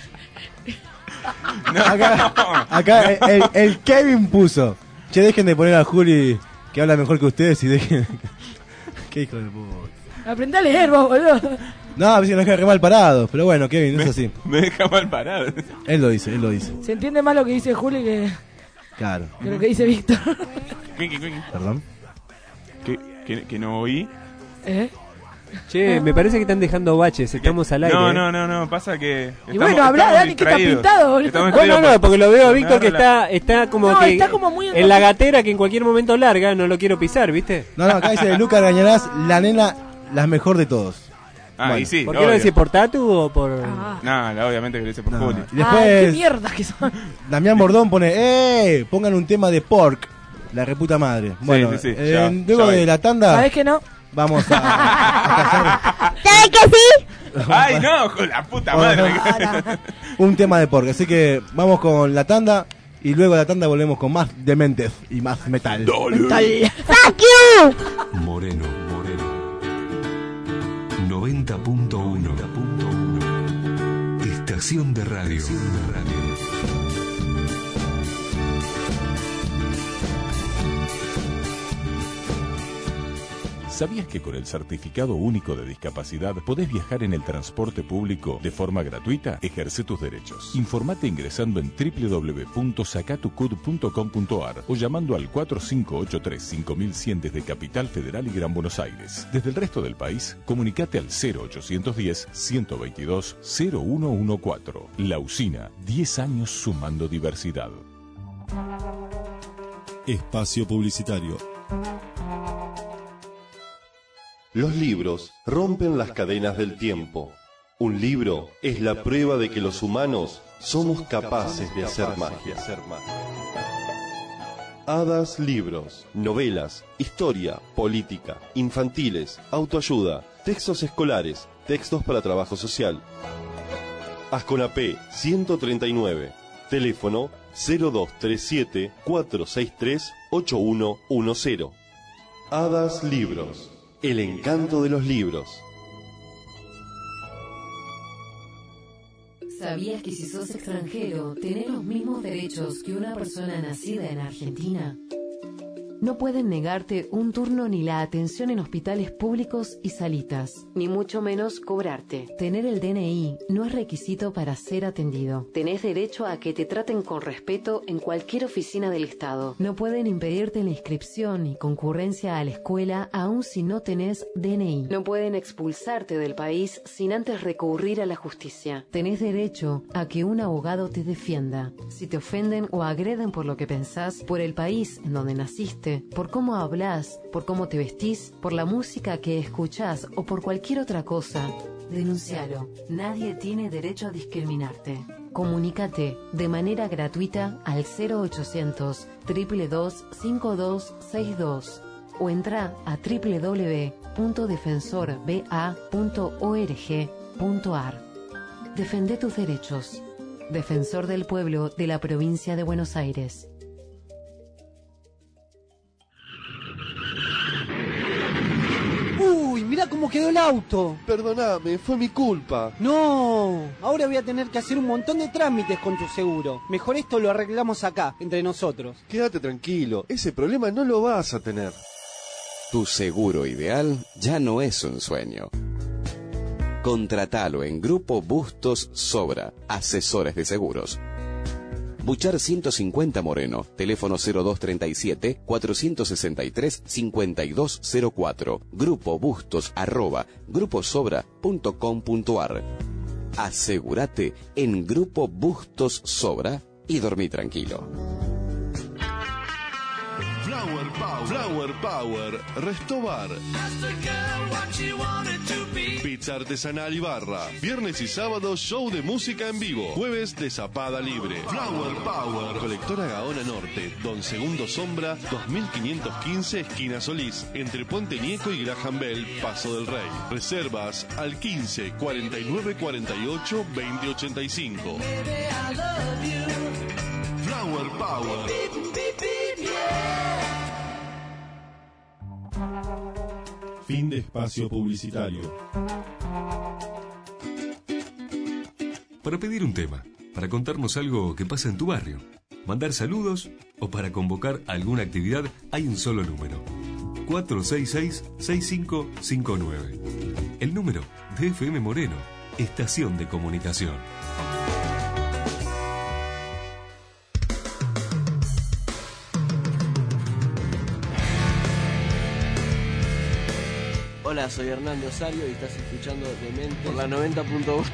Acá, acá el, el- el Kevin puso: che, dejen de poner a Juli que habla mejor que ustedes y dejen... Qué hijo de puta. Aprendí a leer vos, boludo. No, a ver si nos deja re mal parados. Pero bueno, Kevin, es así. Me deja mal parado. Él lo dice, él lo dice. Se entiende más lo que dice Juli que, Claro. que lo que dice Víctor. Quinqui, quinqui. Perdón. ¿Qué, que, que no oí? ¿Eh? Che, me parece que están dejando baches, estamos al aire. No, eh. no, no, no, pasa que... Y bueno, habla, Dani, que está pintado, boludo. Estamos No, no, distraídos no, por- porque lo veo a por Víctor que nada. está está como No, que está como muy en la gatera que en cualquier momento larga, no lo quiero pisar, ¿viste? No, no, acá dice Lucas Gañarás, la nena, la mejor de todos. Ah, y sí, ¿Por qué obvio. lo decís? ¿Por Tatu o por...? Ah. No, no, obviamente que lo hice por No. Juli. Y después, Ay, qué mierda que son. Damián Bordón pone: ¡eh! Pongan un tema de Pork, la reputa madre. Bueno, sí, sí, eh, ya, luego ya de vi. la tanda, ¿Sabés que no? vamos a, a ¿Sabes que sí? cazar ¡Ay, no! Con la puta madre. un tema de Pork. Así que vamos con la tanda y luego de la tanda volvemos con más dementes y más metal. Tal. ¡Fuck you! Moreno, Moreno. noventa punto uno. Estación de radio. Estación de radio. ¿Sabías que con el Certificado Único de Discapacidad podés viajar en el transporte público de forma gratuita? Ejerce tus derechos. Informate ingresando en doble u doble u doble u punto sacatucud punto com punto ar o llamando al cuatro cinco ocho tres cinco mil cien desde Capital Federal y Gran Buenos Aires. Desde el resto del país, comunicate al cero ochocientos diez, ciento veintidós, cero uno catorce. La Usina, diez años sumando diversidad. Espacio publicitario. Los libros rompen las cadenas del tiempo. Un libro es la prueba de que los humanos somos capaces de hacer magia. Hadas Libros, novelas, historia, política, infantiles, autoayuda, textos escolares, textos para trabajo social. Asconapé ciento treinta y nueve, teléfono cero dos tres siete, cuatro seis tres, ocho uno uno cero. Hadas Libros, el encanto de los libros. ¿Sabías que si sos extranjero, tenés los mismos derechos que una persona nacida en Argentina? No pueden negarte un turno ni la atención en hospitales públicos y salitas, ni mucho menos cobrarte. Tener el D N I no es requisito para ser atendido. Tenés derecho a que te traten con respeto en cualquier oficina del Estado. No pueden impedirte la inscripción y concurrencia a la escuela aun si no tenés D N I. No pueden expulsarte del país sin antes recurrir a la justicia. Tenés derecho a que un abogado te defienda. Si te ofenden o agreden por lo que pensás, por el país en donde naciste, por cómo hablas, por cómo te vestís, por la música que escuchás o por cualquier otra cosa, denuncialo. Nadie tiene derecho a discriminarte. Comunícate de manera gratuita al cero ochocientos, dos dos dos, cinco dos seis dos o entra a doble u doble u doble u punto defensor b a punto org punto ar. Defende tus derechos. Defensor del Pueblo de la Provincia de Buenos Aires. Uy, mirá cómo quedó el auto. Perdóname, fue mi culpa. No, ahora voy a tener que hacer un montón de trámites con tu seguro. Mejor esto lo arreglamos acá, entre nosotros. Quédate tranquilo, ese problema no lo vas a tener. Tu seguro ideal ya no es un sueño. Contratalo en Grupo Bustos Sobra, asesores de seguros. Buchar ciento cincuenta Moreno, teléfono cero dos treinta y siete, cuatrocientos sesenta y tres, cincuenta y dos cero cuatro, Grupo Bustos arroba gruposobra punto com punto ar. Asegúrate en Grupo Bustos Sobra y dormí tranquilo. Flower Power, Flower Power, Restobar. Pizza artesanal y barra. Viernes y sábado, show de música en vivo. Jueves de zapada libre. Flower Power. Colectora Gaona Norte, Don Segundo Sombra, dos mil quinientos quince, esquina Solís, entre Puente Nieco y Graham Bell, Paso del Rey. Reservas al quince, cuarenta y nueve, cuarenta y ocho, veinte, ochenta y cinco. Flower Power. Fin de espacio publicitario. Para pedir un tema, para contarnos algo que pasa en tu barrio, mandar saludos o para convocar alguna actividad, hay un solo número: cuatro seis seis, seis cinco cinco nueve. El número de F M Moreno, estación de comunicación. Hola, soy Hernán de Osario y estás escuchando Demente por la noventa punto uno.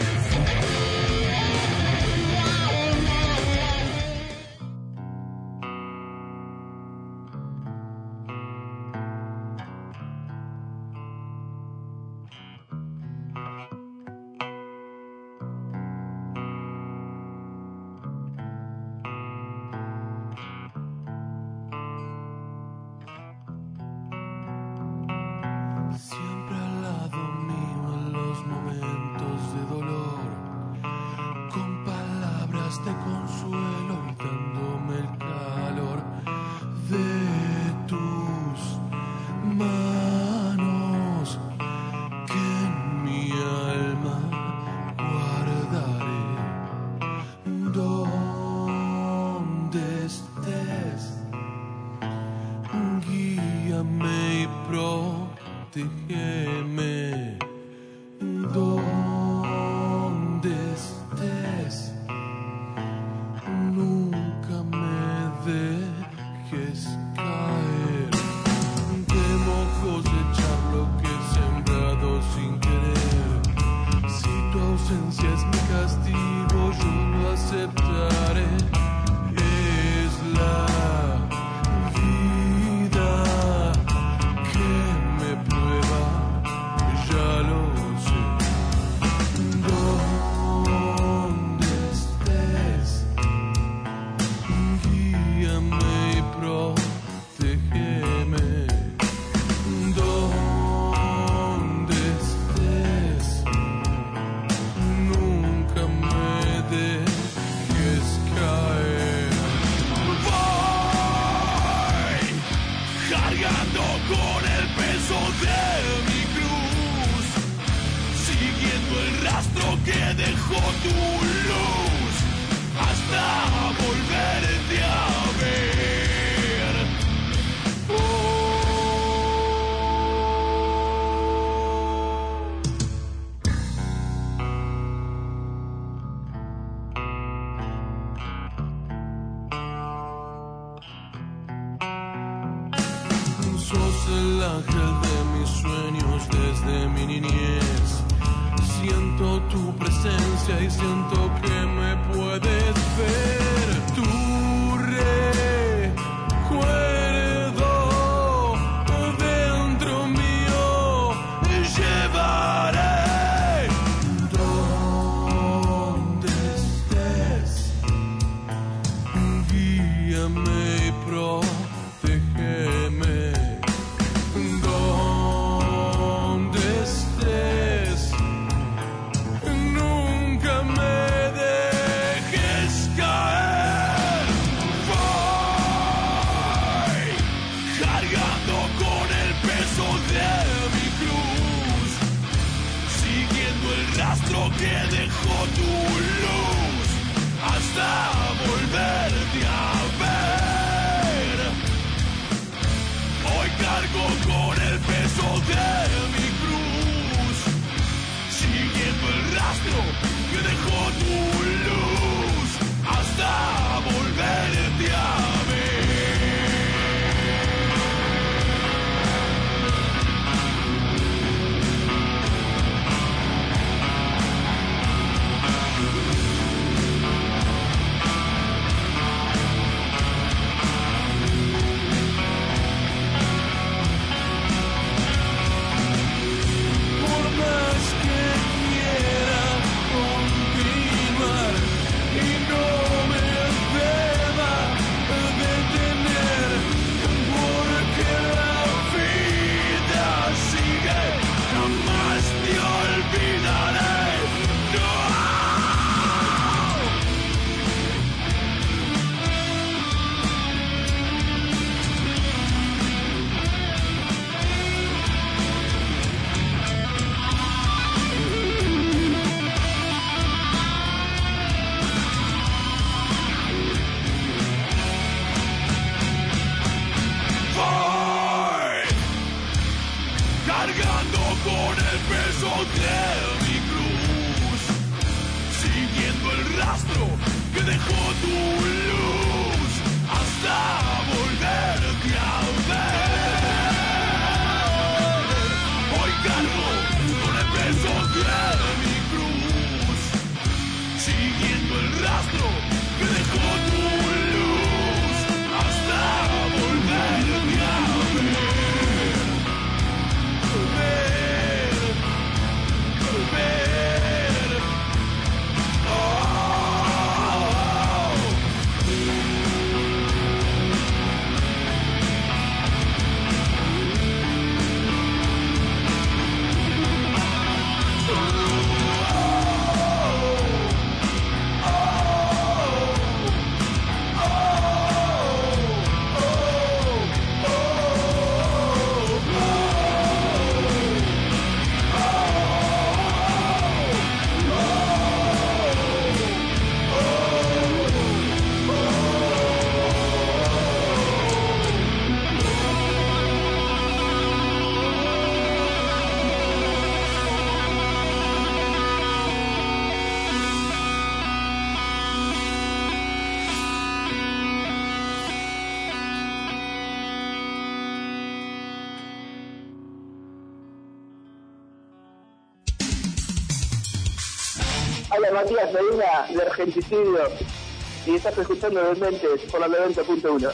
Siempre al lado mío en los momentos de dolor, con palabras de consuelo y dándome el calor de tus manos que en mi alma guardaré. Donde estés, guíame y protégeme. Donde estés, nunca me dejes caer. Temo cosechar lo que he sembrado sin querer. Si tu ausencia es mi castigo, yo lo aceptaré. Es la vida que me prueba, ya lo sé. Donde estés, guíame y protégeme. Donde estés, nunca me dejes caer. Voy cargando con el peso de mi cruz, siguiendo el rastro que dejó tu luz, hasta volverte a ver. Oh. Sos el ángel de mis sueños desde mi niñez. Siento tu presencia y siento que me puedes ver. Tu recuerdo dentro mío llevaré. Donde estés, guíame y protégeme. Donde estés, nunca me dejes rastro que dejó tu luz hasta volverte a ver. Hoy cargo con el peso de mi cruz, siguiendo el rastro que dejó tu luz hasta volverte a ver. Por más que quiera continuar y no me deba detener, porque la vida sigue, jamás te olvidaré. No. Voy cargando con el peso de mi cruz, siguiendo el rastro que dejó tu luz hasta volverte a ver. Hoy cargo con el peso de mi cruz, siguiendo el rastro que dejó tu luz hasta volverte a ver. Ver, ver. Oh. Hola, Matías Medina de Argenticidio y estás escuchando Dementes por la noventa punto uno.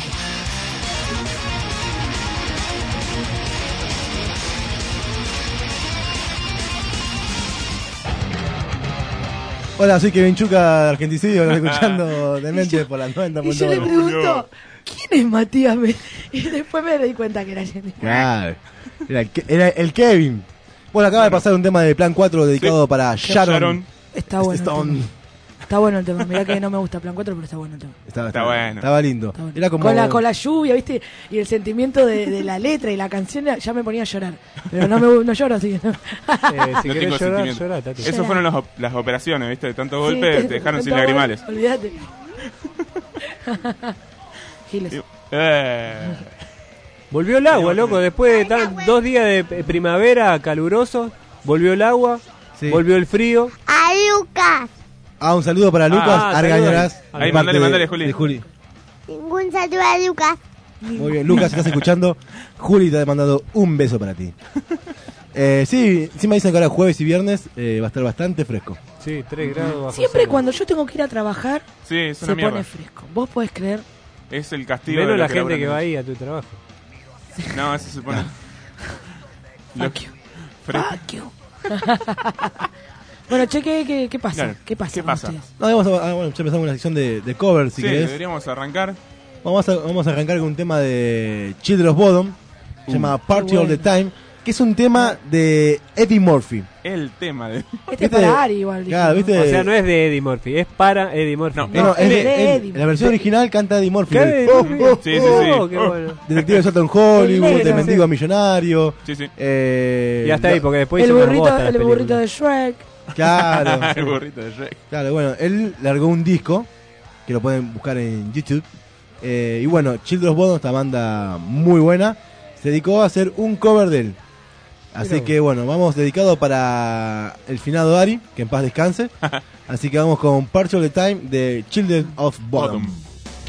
Hola, soy Kevin Chuca de Argenticidio, estás escuchando Demente por la noventa Y punto yo le uno. pregunto, ¿quién es Matías? Me- Y después me di cuenta que era Jenny. Claro, era el, Ke- era el Kevin. Bueno, acaba de pasar un tema de Plan cuatro dedicado Sí. para Sharon. Sharon. Está bueno. Stone. El tema. Está bueno el tema. Mirá que no me gusta Plan cuatro, pero está bueno el tema. Estaba, Está estaba- bueno. Estaba lindo. Está bueno. Era como... Con, la, con la lluvia, ¿viste? Y el sentimiento de, de la letra y la canción ya me ponía a llorar. Pero no, me, no lloro, así que no. Eh, si No querés tengo llorar, sentimiento. llorá, Tati. Esas fueron las, op- las operaciones, ¿viste? De tantos Sí, golpes te dejaron sin tanto lagrimales. gol, Olvídate. Giles. Eh. Volvió el agua, loco. Después de tan- dos días de p- primavera caluroso, volvió el agua, Sí. volvió el frío. A Lucas. Ah, un saludo para Lucas Ah, Argañarás. saludos. de Ahí, parte mandale, de- mandale, Juli. de Juli. Un saludo a Lucas. Muy bien, Lucas, si estás escuchando, Juli te ha mandado un beso para ti. Eh, sí, sí me dicen que ahora jueves y viernes eh, va a estar bastante fresco. Sí, tres grados bajo Siempre cero. cuando yo tengo que ir a trabajar, Sí, es se una pone mierda. fresco. ¿Vos podés creer? Es el castigo Menos de la los gente laburan que de va noche. ahí a tu trabajo. No, eso se supone. Lo- Fuck you. Fre- Fuck you. Bueno, che, ¿qué, qué, qué pasa? Claro, ¿Qué pasa? ¿qué con pasa? ustedes? No, vamos a, ah, bueno, ya empezamos una sección de, de cover, si Sí, querés. deberíamos arrancar. Vamos a, vamos a arrancar con un tema de Children of Bodom, se Uh, llama Party qué All the bueno. Time, que es un tema de Eddie Murphy. El tema de... Este es ¿Viste? para Ari igual. dije, Claro, ¿no? ¿viste? O sea, no es de Eddie Murphy, es para Eddie Murphy. No, No, no, es es de de Eddie él. En la versión original canta Eddie Murphy. ¿Qué? El- oh, oh, Sí, sí, sí. Oh, qué Oh. bueno. Detective de Sutton Hollywood, El El negro. mendigo millonario. Sí, sí. Eh, Y hasta ahí, porque después El hizo una burrito, bosta la el burrito película. de Shrek. Claro. El burrito de Shrek. Claro, bueno, él largó un disco que lo pueden buscar en YouTube. Eh, y bueno, Children of Bodom, esta banda muy buena, se dedicó a hacer un cover de él. Así Pero que bueno, vamos dedicado para el finado Ari, que en paz descanse. Así que vamos con Part of the Time de Children of Bodom. Bodom.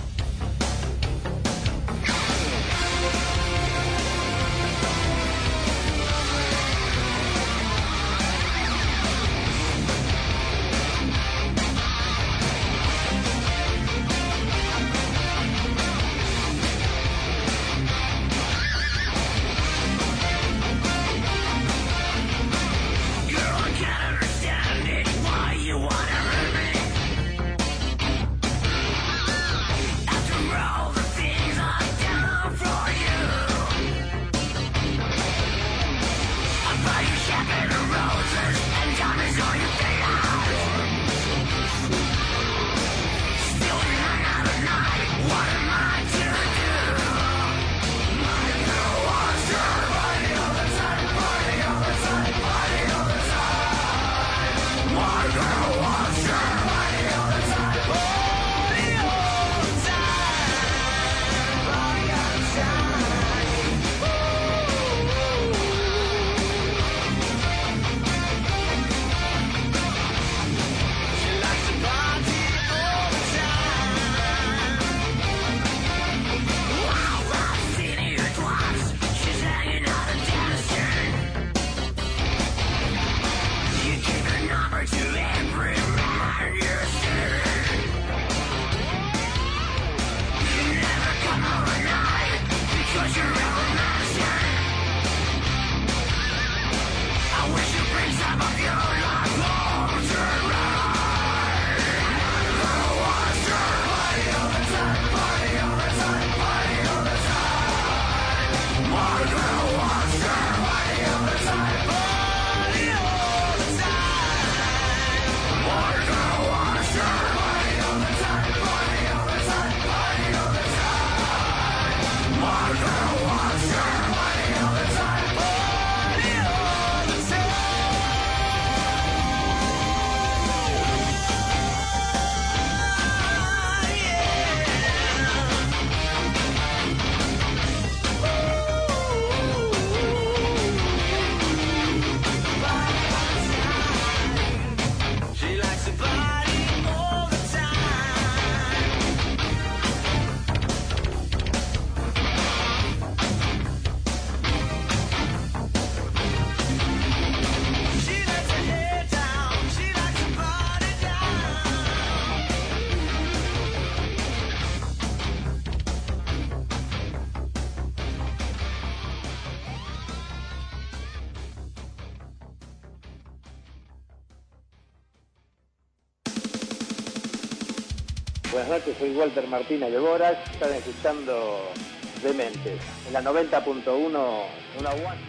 Buenas noches, soy Walter Martínez de Boras. Están escuchando Dementes en la noventa punto uno, una one.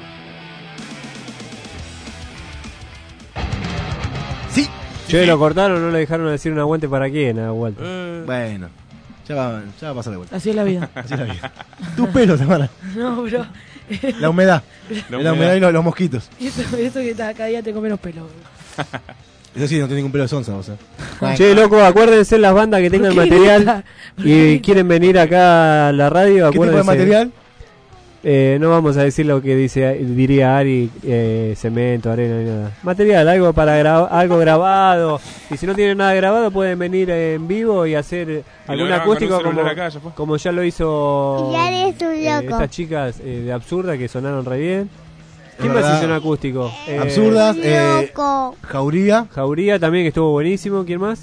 Sí. Che, lo cortaron, no le dejaron decir un aguante para quién, a Walter. Eh. Bueno, ya va, ya va a pasar de vuelta. Así es la vida. Así es la vida. Tu pelo, semana. No, bro. La humedad. La La humedad. humedad y los, los mosquitos. Y esto, esto que está, cada día tengo menos pelo. Bro. Eso sí, no tiene ningún pelo de sonza, o sea. Che, loco, acuérdense las bandas que tengan ¿Por qué material grita? ¿Por qué y grita? quieren venir acá a la radio, ¿Qué tipo de acuérdense. material? Eh, no vamos a decir lo que dice diría Ari, eh, cemento, arena, ni nada. Material, algo para gra- algo grabado. Y si no tienen nada grabado, pueden venir en vivo y hacer algún graban acústico con un como, celular acá, ya fue. como ya lo hizo Y ya eres un eh, loco. estas chicas eh, de Absurda que sonaron re bien. ¿Quién Es más verdad. hizo un acústico? Eh, Absurdas, eh, Loco. Jauría. Jauría también, que estuvo buenísimo. ¿Quién más?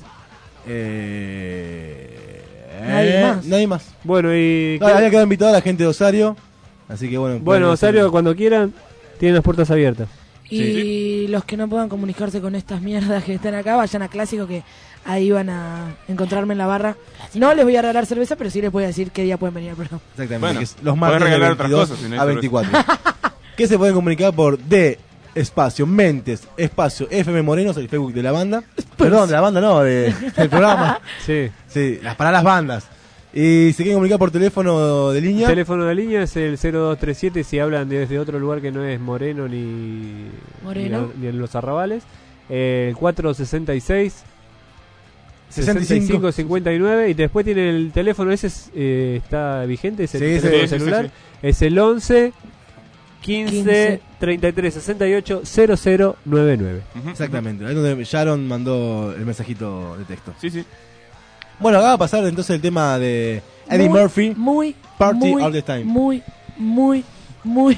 Eh, Nadie eh, más. Nadie más. Bueno, y... No, había quedado invitada la gente de Osario. Así que bueno. Bueno, pueden Osario, hacer- cuando quieran, tienen las puertas abiertas. Y Sí, los que no puedan comunicarse con estas mierdas que están acá, vayan a Clásico, que ahí van a encontrarme en la barra. No les voy a regalar cerveza, pero sí les voy a decir qué día pueden venir al programa. Exactamente. Bueno, que es los podés martes de regalar otras veintidós cosas si no hay a cerveza. veinticuatro. Que se pueden comunicar por D espacio Mentes espacio F M Morenos, el Facebook de la banda. Perdón, de la banda no, de, del programa. Sí. Sí, las para las bandas. Y se quieren comunicar por teléfono de línea. El teléfono de línea es el cero dos tres siete si hablan desde otro lugar que no es Moreno ni, Moreno. ni, ni en los Arrabales. eh, el cuatro sesenta y seis sesenta y cinco cincuenta y nueve y después tiene el teléfono ese eh, está vigente, es el Sí, teléfono sí, sí, celular, sí, es el once quince treinta y tres sesenta y ocho cero cero nueve nueve. Exactamente, ahí es donde Sharon mandó el mensajito de texto. Sí, sí. Bueno, acá va a pasar entonces el tema de Eddie Muy, Murphy, Muy, Party muy, All the Time. Muy, muy, muy,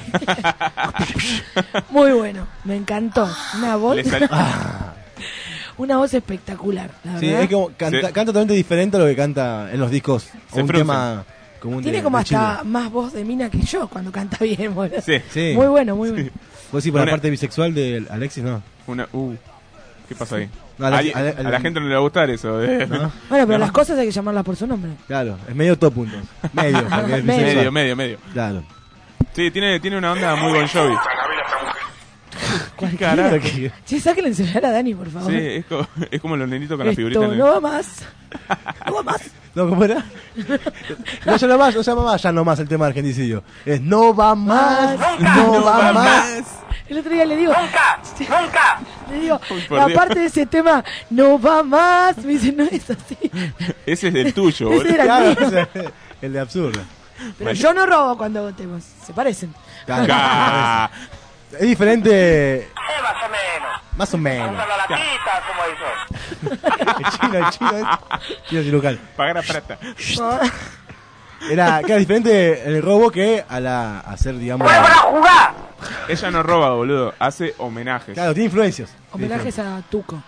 muy bueno. Me encantó. Una voz, Le sal- una voz espectacular. La Sí, verdad. es como canta, Sí. canta totalmente diferente a lo que canta en los discos. Se un fruncen. tema común Tiene de, como de hasta Chile. más voz de mina que yo cuando canta bien, boludo. Sí. Sí. Muy bueno, muy bueno. ¿Vos sí por Una- la parte bisexual de Alexis? No. Una, uh, ¿qué pasa ahí? No, a la- Alguien- a la- a, a la- la gente no le va a gustar eso. eh. ¿No? Bueno, pero No. las cosas hay que llamarlas por su nombre. Claro, es medio top puntos. Medio, porque es Medio. bisexual. Medio, medio, medio. Claro. Sí, tiene, tiene una onda muy Bon Jovi. Cualquiera. Carajo. Che, sáquenle el celular a Dani, por favor. Sí, es como, es como los nenitos con la Esto figurita en el... no va más. No va más. No, ¿cómo era? No, ya no más, no se llama más, ya no más el tema de argenticidio. Es no va más, no va más. El otro día le digo, ¡Nunca! ¡Nunca! le digo, Uy, por la Dios. parte de ese tema no va más. Me dice, no es así. Ese es del tuyo, Ese boludo. era Claro, mío. o sea, el de absurdo. Pero yo no robo cuando votemos. Se parecen. Claro. Ca- Es diferente, Eh, más o menos. más o menos. Hasta la latita, como hizo. El chino, el chino, el chino es local. Pagar a plata. Era, que era diferente en el robo que a la a hacer, digamos. ¡Vuelvan a jugar! Ella no roba, boludo. Hace homenajes. Claro, tiene influencias. Homenajes a Tuco.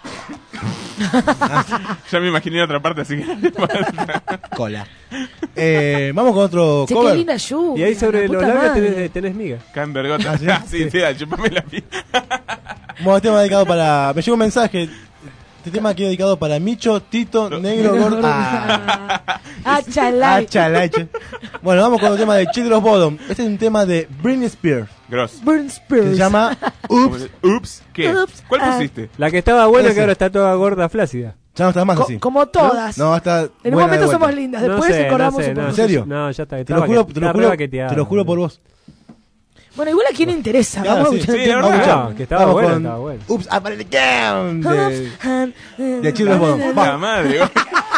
Ya me imaginé otra parte, así que... Cola. Eh, vamos con otro Che, cover. qué linda lluvia. Y ahí sobre la los puta labios madre. tenés, tenés miga. Cambergota. Ah, ¿sí? Ah, sí, sí, chupame la piel. Bueno, tema dedicado para. Me llegó un mensaje. Este tema aquí dedicado para Micho, Tito, Negro, Gordo. Ah, Ah, chalai. ah, chalai, che. Bueno, vamos con el tema de Chidros Bottom. Este es un tema de Britney Spears. Gross. Burn Que Spears. se llama Oops. Ups. ¿Qué? Ups. ¿Cuál Ah. pusiste? La que estaba buena Ese. que ahora está toda gorda flácida. Ya no estás más Co- así. como todas. No, hasta. En un buena momento de vuelta. somos lindas, después no sé, recordamos no sé, un no, poco. ¿En serio? No, ya está. Te estaba lo juro, que- te lo estaba juro, rebaqueteada, te lo juro por boludo. vos. Bueno, igual a quién le interesa. Claro, Vamos a sí. escuchar Sí, el tema. la verdad. Vamos, No, que estaba vamos buena, con estaba buena. Oops, I Did It Again. De, De de Chidros Bottom. La Va. madre, boludo.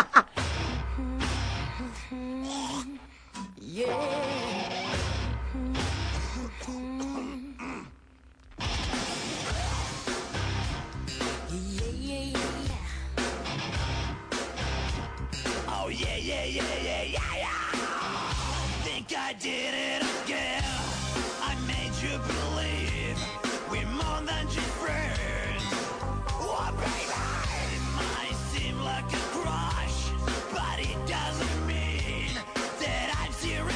Oh yeah, yeah, yeah, yeah, yeah, yeah. Think I did it again. I made you believe we're more than just friends. Oh baby, it might seem like a crush, but it doesn't mean that I'm serious.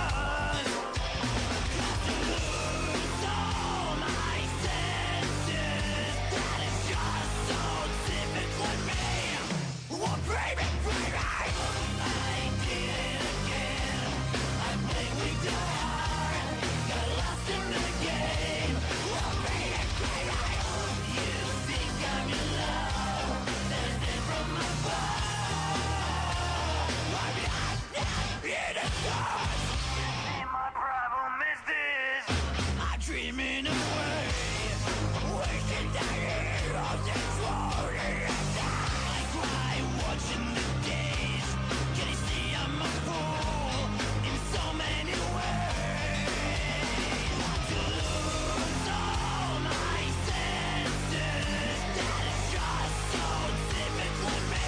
'Cause to lose all my senses, that is just so typically me. Oh baby, baby, I did it again. I played with your heart, got lost in the game. Oh baby, baby, you think I'm in love? There's it from above. I'm not, not in a touch. And my problem is this: I'm dreaming away, wishing that it all exploded. I cry watching the days. Can you see I'm a fool in so many ways? To lose all my senses, that is just so typically me.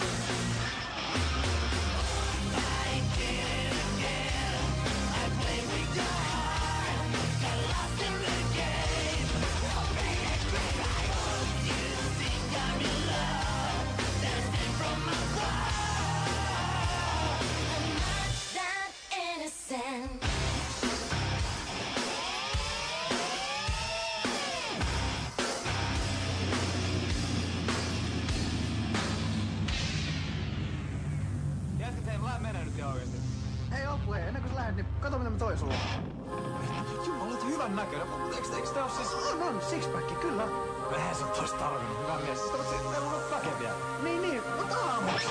I did it again. I played with your heart, got lost in the game. Oh baby, baby, you think I'm in love? That's it from above. That innocent. Jätkät, hei, mä menen nyt oikeesti. Hei Opple, ennen kuin sä lähdet, niin kato mitä mä toin sulle. Jumala, olet hyvän näköinen. Eiks, eiks tää oo siis... On, on, sixpack, kyllä. Eihän se tois tarvinnut, hyvä mies. Sitä voit se, ei mulla oo väkeviä. Niin, niin, mutta aamuksi.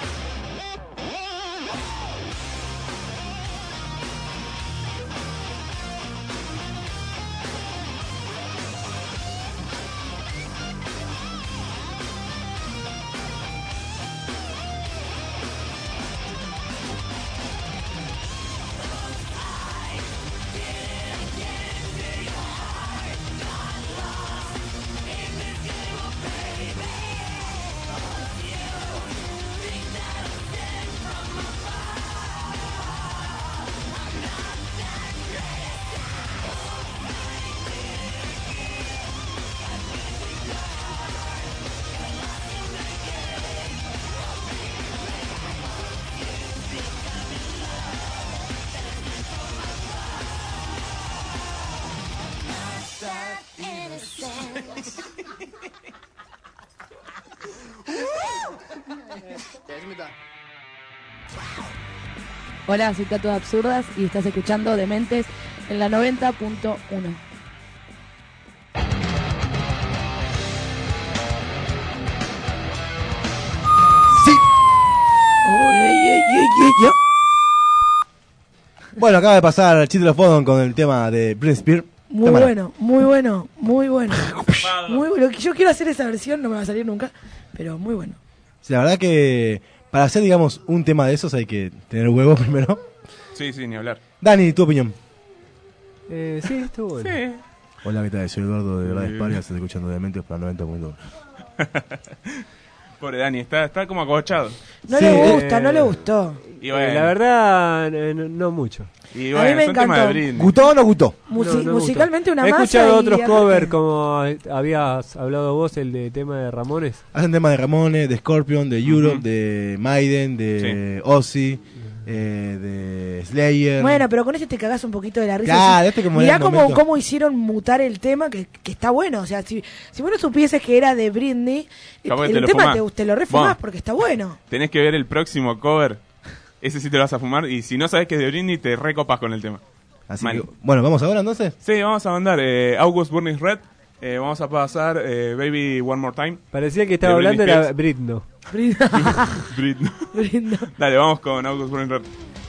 Hola, soy Tato de Absurdas y estás escuchando Dementes en la noventa punto uno. Sí. Bueno, acaba de pasar Chitlo Fodon con el tema de Britney Spears. Muy Cámara. bueno, muy bueno, muy bueno. Muy bueno. Yo quiero hacer esa versión, no me va a salir nunca, pero muy bueno. Sí, la verdad que para hacer, digamos, un tema de esos hay que tener huevo primero. Sí, sí, ni hablar. Dani, tu opinión. Eh, sí, estuvo bueno. Sí. Hola, ¿qué tal? Soy Eduardo de Verdad Sí. España, estás escuchando Dementes para noventa punto uno. Pobre Dani, está, está como acochado. No Sí, le gusta, eh, no le gustó. Y bueno, Eh, la verdad, eh, no, no mucho. y a bueno, mí me son temas encantó. de Britney. ¿Gustó o no gustó? Musi- No, no me musicalmente gustó. una He masa. escuchado y otros aparte- covers, como habías hablado vos, el de tema de Ramones. Hacen temas de Ramones, de Scorpion, de Europe, Ujú. de Maiden, de Ozzy, eh, de Slayer. Bueno, pero con este te cagás un poquito de la risa. Claro, Sí. este como Mirá era el cómo, momento. cómo hicieron mutar el tema, que, que está bueno. O sea, si, si vos no supieses que era de Britney, Capaz que el te lo tema fumás. te, te lo refumás Bueno. porque está bueno. Tenés que ver el próximo cover. Ese sí te lo vas a fumar. Y si no sabes que es de Britney, te recopas con el tema. Así Mal. que, bueno, ¿vamos ahora entonces? Sí, vamos a mandar eh, August Burning Red. Eh, vamos a pasar eh, Baby One More Time. Parecía que estaba de hablando Britney era Spears. Britno. Britney. Brindo. Dale, vamos con August Burning Red.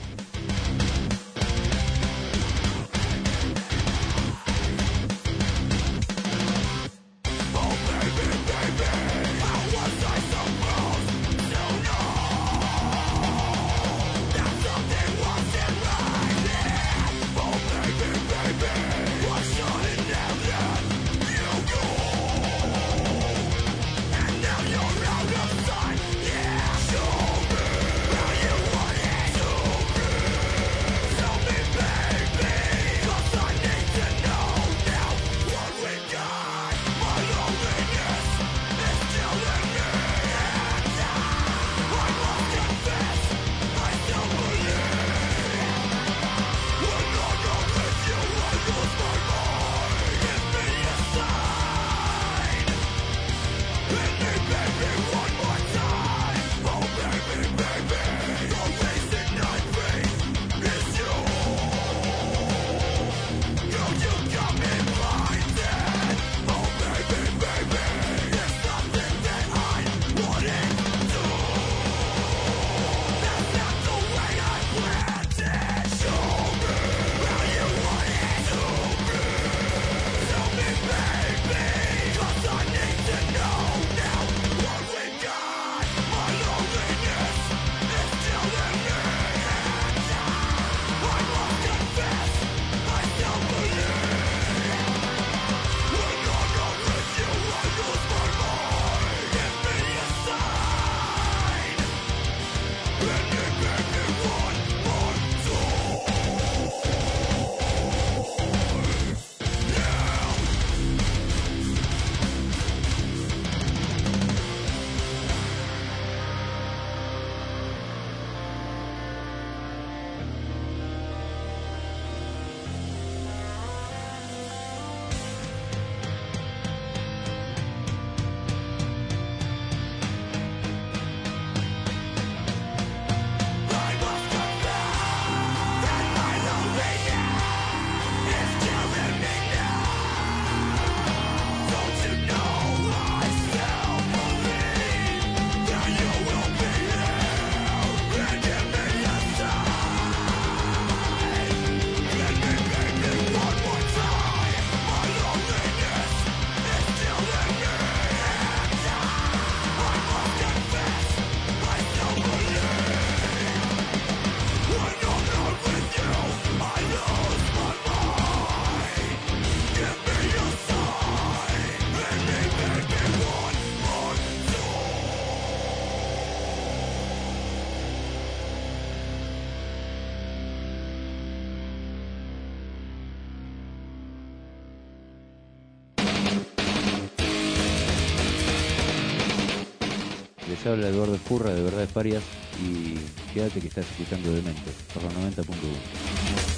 Les habla Eduardo Escurra de Verdades Parias y quédate que estás escuchando Dementes por la noventa punto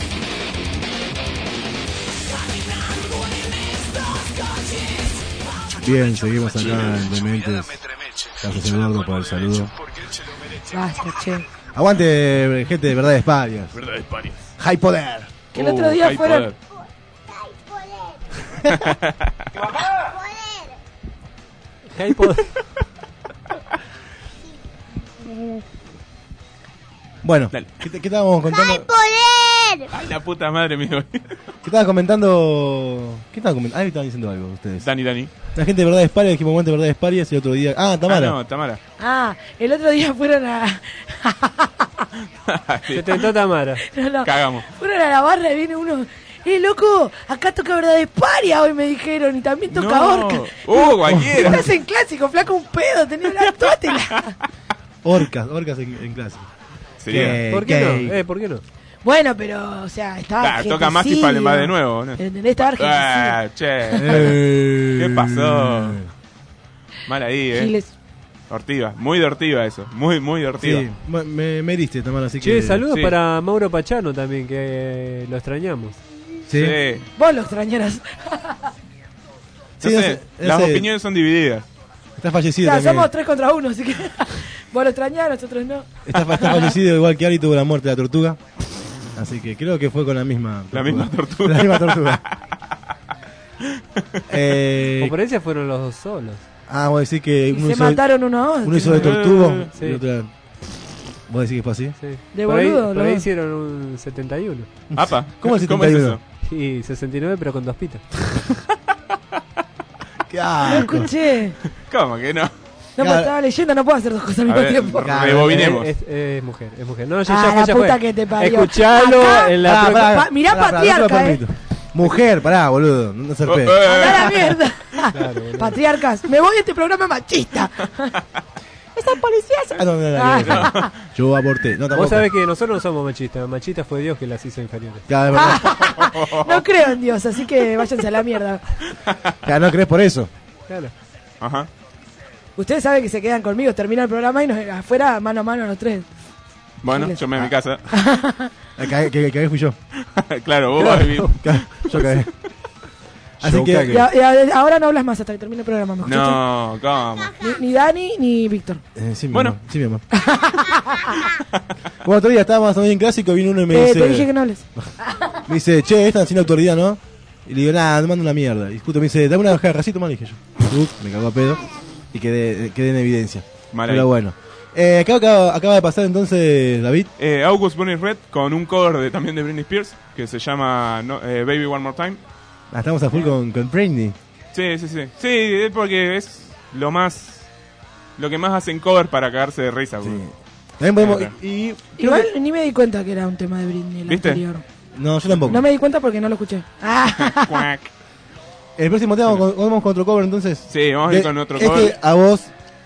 uno. Bien, seguimos acá en Dementes. Gracias Eduardo por el saludo. Basta, che. Aguante, gente de Verdades Parias. Verdades Parias. High Poder. Que el otro día High fueron... High Poder. Bueno, ¿qué, te- qué estábamos contando? ¡Hay poder! Ay, la puta madre, mi ¿Qué estaban comentando? ¿Qué estaban comentando? Ah, estaban diciendo algo ustedes. Dani, Dani. La gente de Verdades Parias, dijimos aguante Verdades Parias y el otro día... Ah, Tamara. Ah, no, Tamara. Ah, el otro día fueron a... Se tentó Tamara. No, no. Cagamos. Fueron a la barra y viene uno... Eh, loco, acá toca Verdades Parias hoy me dijeron y también toca No. Orca. Uh, cualquiera. Estás en clásico, flaco, un pedo, tenés una tótela. Orcas, orcas en, en clase. Sería. Gay, ¿Por qué gay. no? Eh, ¿por qué no? Bueno, pero, o sea, estaba Claro, toca más y para va de nuevo, ¿no? ¿Entendés? Estaba Ah, argentino. che. Eh. ¿Qué pasó? Mal ahí, eh. Giles. Ortiva, muy de Ortiva eso. Muy, muy de Ortiva. Sí, me, me, me heriste, Tamara, así Che, que... saludos Sí. para Mauro Pachano también, que eh, lo extrañamos. Sí. Sí. Vos lo extrañarás. No Sí, sé, no sé, no las sé. opiniones son divididas. Está O fallecido sea, también. somos tres contra uno, así que... Vos lo extrañás, nosotros no. Está, está fallecido igual que Ari tuvo la muerte de la tortuga. Así que creo que fue con la misma La misma tortuga. La misma tortuga. eh, Conferencias fueron los dos solos. ah, vos decís que Y uno se hizo, mataron uno a otro. uno hizo de tortugo Sí. y otro... ¿Vos decís que fue así? Sí. De por ahí, boludo, por lo- ahí hicieron un setenta y uno. Apa. ¿Cómo el es setenta y uno? eso? Y sesenta y nueve, pero con dos pitas. ¡Qué No asco! escuché. ¿Cómo que no? No, pero Claro. estaba leyendo, no puedo hacer dos cosas al A mismo ver, tiempo. Claro, rebobinemos. Es, es- es mujer, es mujer. No, ya, Ah, ya fue, la ya puta fue. que te parió. Escuchalo Acá- en la Pará, próxima. pará, Pa- mirá pará, pará, no te lo patriarca, eh. permito. Mujer, pará, boludo, no, no se Oh, arpe. eh, ¡Anda a la mierda! Claro, boludo. Patriarcas, me voy de este programa machista. Esas policías. Ah, no, no, no, no, no. Yo aborté. No, tampoco. Vos sabés que nosotros no somos machistas. Machista fue Dios que las hizo inferiores. Ya, de verdad. No creo en Dios, así que váyanse a la mierda. Ya, no crees por eso. Claro. Ajá. Ustedes saben que se quedan conmigo, termina el programa y nos afuera mano a mano los tres. Bueno, Giles. yo me voy a mi casa. El que, que, que cagué fui yo. Claro, vos vas a vivir. Yo cagué. Así Yo que... cagué. Y, a- y a- ahora no hablas más hasta que termine el programa, ¿me escuchas? No, ¿cómo? Ni, ni Dani ni Víctor. Eh, sí, mi Bueno. amor. Sí, mi amor. Bueno, otro día estábamos también en clásico, vino uno y me Eh, dice... te dije que no hables. Me dice, che, están sin autoridad, ¿no? Y le digo, nada, me manda una mierda. Y justo me dice, dame una jarracito más, le dije yo. Uh, me cagó a pedo. Y quedé, quedé en evidencia. Mal ahí. Pero bueno. Eh, acaba, acaba, acaba de pasar entonces, David. Eh, August Burning Red con un cover de, también de Britney Spears que se llama no, eh, Baby One More Time. Ah, estamos a full con, con Britney. Sí, sí, sí. Sí, es porque es lo más. Lo que más hacen cover para cagarse de risa. boludo. También podemos... Claro. Y, y- Igual ni me di cuenta que era un tema de Britney el ¿Viste? anterior. No, yo tampoco. No me di cuenta porque no lo escuché. Ah, Cuac. El próximo tema vamos con, vamos con otro cover entonces. Sí, vamos a ir De- con otro este cover. a vos,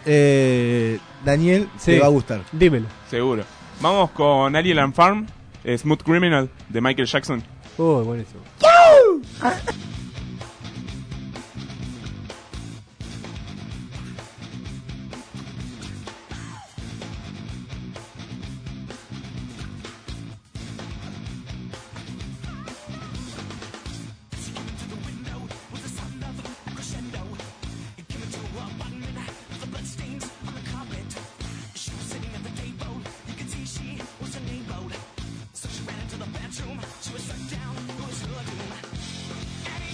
eh, Daniel, Sí. te va a gustar. Dímelo. Seguro. Vamos con Alien and Farm, eh, Smooth Criminal de Michael Jackson. Uy, buenísimo. So she ran into the bedroom, she was struck down, it was her doom.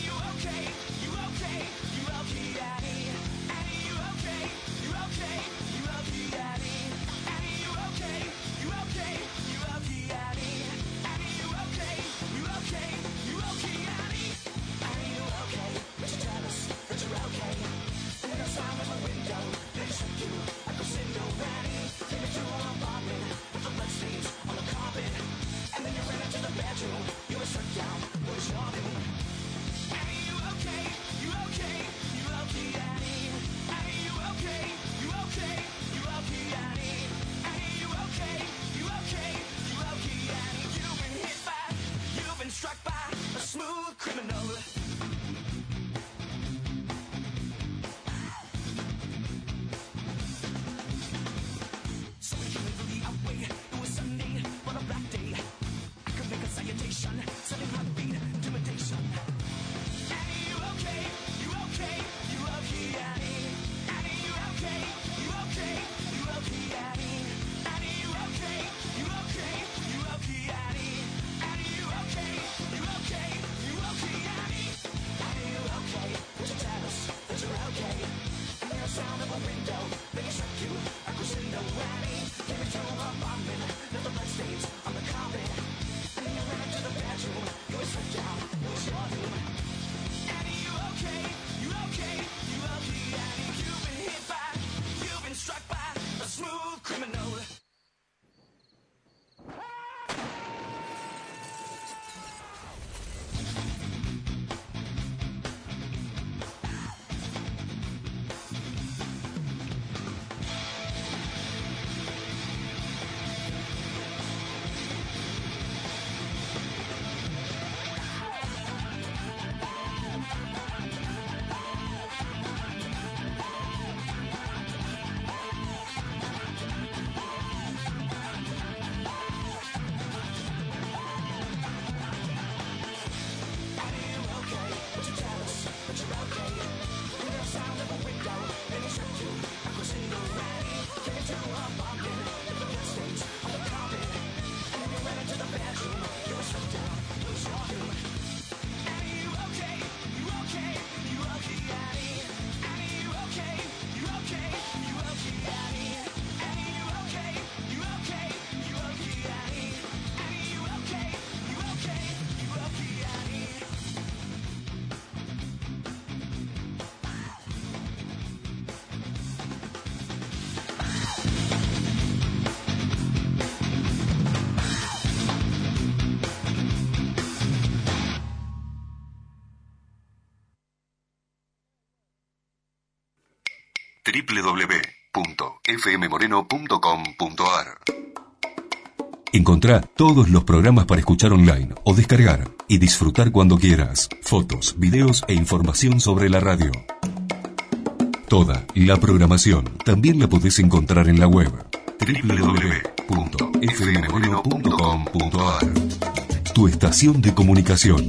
doble u doble u doble u punto f m moreno punto com punto a r. Encontrá todos los programas para escuchar online o descargar y disfrutar cuando quieras. Fotos, videos e información sobre la radio. Toda la programación también la podés encontrar en la web doble u doble u doble u punto f m moreno punto com punto a r. Tu estación de comunicación.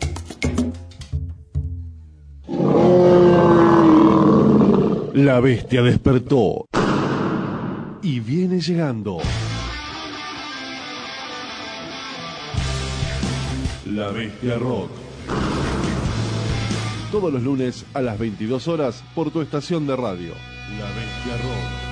La bestia despertó y viene llegando. La Bestia Rock. Todos los lunes a las veintidós horas por tu estación de radio. La Bestia Rock.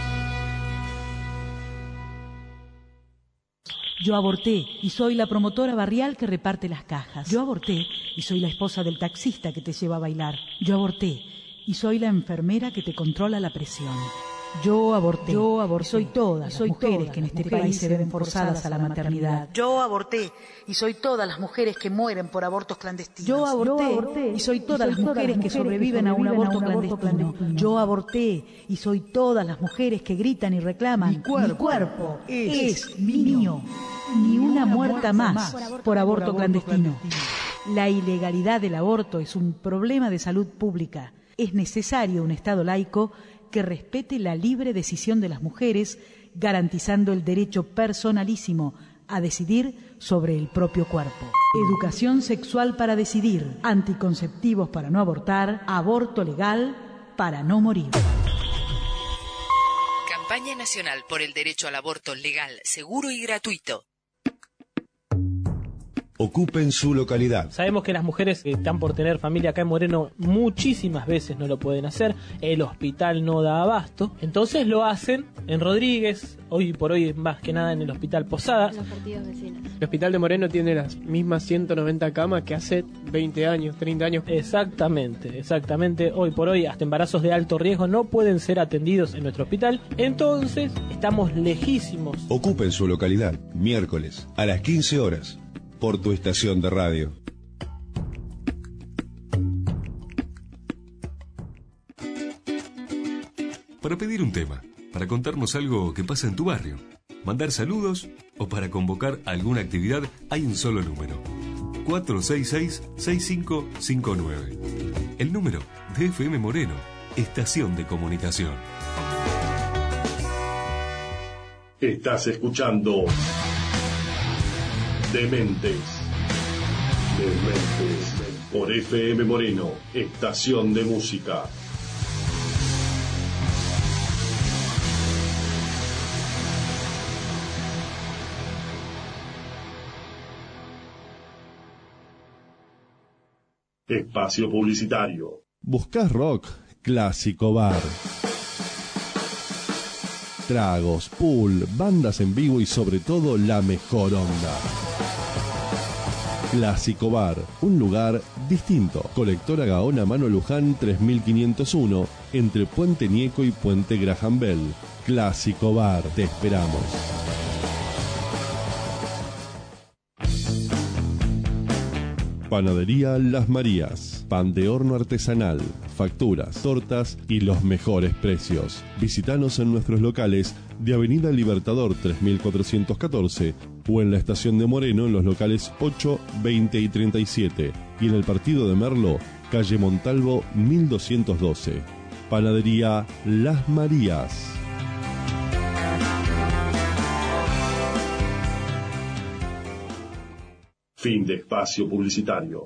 Yo aborté y soy la promotora barrial que reparte las cajas. Yo aborté y soy la esposa del taxista que te lleva a bailar. Yo aborté y soy la enfermera que te controla la presión. Yo aborté. Yo aborté. Soy todas las soy mujeres todas que en este país se ven forzadas a la maternidad. Yo aborté y soy todas las mujeres que mueren por abortos clandestinos. Yo aborté, Yo aborté y soy todas y soy las mujeres, mujeres que sobreviven a un aborto, a un aborto clandestino. clandestino. Yo aborté y soy todas las mujeres que gritan y reclaman. Mi cuerpo, mi cuerpo es, es mío. Ni una muerta más por aborto clandestino. La ilegalidad del aborto es un problema de salud pública. Es necesario un Estado laico que respete la libre decisión de las mujeres, garantizando el derecho personalísimo a decidir sobre el propio cuerpo. Educación sexual para decidir, anticonceptivos para no abortar, aborto legal para no morir. Campaña Nacional por el Derecho al Aborto Legal, Seguro y Gratuito. Ocupen su localidad. Sabemos que las mujeres que están por tener familia acá en Moreno muchísimas veces no lo pueden hacer, el hospital no da abasto, entonces lo hacen en Rodríguez, hoy por hoy más que nada en el hospital Posadas. Los partidos vecinos. El hospital de Moreno tiene las mismas ciento noventa camas que hace veinte años, treinta años. Exactamente, exactamente, hoy por hoy hasta embarazos de alto riesgo no pueden ser atendidos en nuestro hospital, entonces estamos lejísimos. Ocupen su localidad, miércoles a las quince horas. Por tu estación de radio. Para pedir un tema, para contarnos algo que pasa en tu barrio, mandar saludos o para convocar alguna actividad, hay un solo número. cuatro seis seis, seis cinco cinco nueve. El número de F M Moreno, estación de comunicación. Estás escuchando Dementes. Dementes. Por F M Moreno, estación de música. Espacio publicitario. ¿Buscás rock? Clásico Bar. Tragos, pool, bandas en vivo y sobre todo la mejor onda. Clásico Bar, un lugar distinto. Colectora Gaona Mano Luján tres mil quinientos uno, entre Puente Nieco y Puente Graham Bell. Clásico Bar, te esperamos. Panadería Las Marías, pan de horno artesanal, facturas, tortas y los mejores precios. Visítanos en nuestros locales de Avenida Libertador tres mil cuatrocientos catorce o en la estación de Moreno en los locales ocho, veinte y treinta y siete y en el partido de Merlo, calle Montalvo mil doscientos doce. Panadería Las Marías. Fin de espacio publicitario.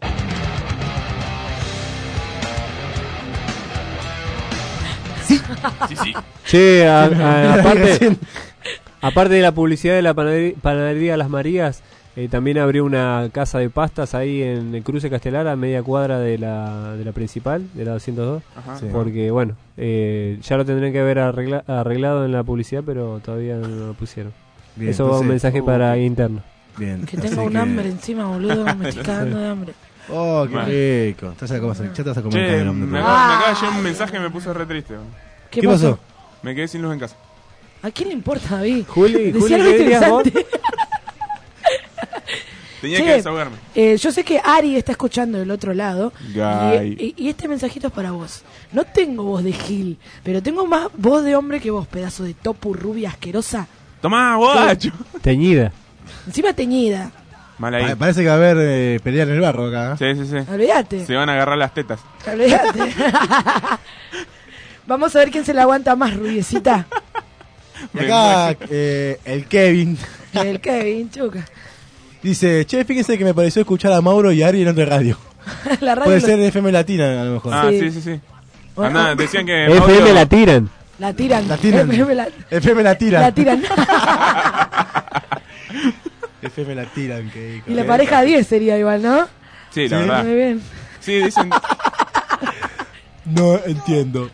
Sí, sí. Che, a- a- aparte, aparte de la publicidad de la panadería, panadería Las Marías, eh, también abrió una casa de pastas ahí en el cruce Castelar, a media cuadra de la, de la principal, de la doscientos dos. Ajá. Sí. Porque, bueno, eh, ya lo tendrían que haber arregla- arreglado en la publicidad, pero todavía no lo pusieron. Bien, Eso va un entonces- mensaje uh, para interno. Bien. Que así tengo un hambre encima, boludo, me estoy cagando de hambre. Oh, qué Mal. rico. Te vas a comer- ya te vas a comer Che, un cabrón, me ¿no? acaba, me acaba de llegar un mensaje y me puse re triste. ¿Qué ¿Qué pasó? pasó? Me quedé sin luz en casa. ¿A quién le importa, David? Juli, Decía Juli, algo ¿qué dirías vos? interesante. Tenía Che, que desahogarme. eh, yo sé que Ari está escuchando del otro lado. Gay. Y, y- y este mensajito es para vos. No tengo voz de Gil, pero tengo más voz de hombre que vos, pedazo de topu rubia asquerosa. Tomá, guacho. Teñida. Encima teñida. Mal ahí. Pa- Parece que va a haber eh, pelea en el barro acá. ¿eh? Sí, sí, sí. Olvídate. Se van a agarrar las tetas. Olvídate. Vamos a ver quién se la aguanta más, rubiecita. Y acá eh, el Kevin El Kevin, chuca. dice, che, fíjense que me pareció escuchar a Mauro y Ari en otra radio. La radio Puede lo- ser F M Latina a lo mejor. Ah, Sí. sí, sí, sí. Bueno. Andá, decían que F M Mauro- la tiran. La tiran. La tiran. F M la, F M la tiran. la tiran. F M la tiran. Que, Y la pareja diez sería igual, ¿no? Sí, la Sí. verdad. Muy bien. Sí, dicen... No entiendo.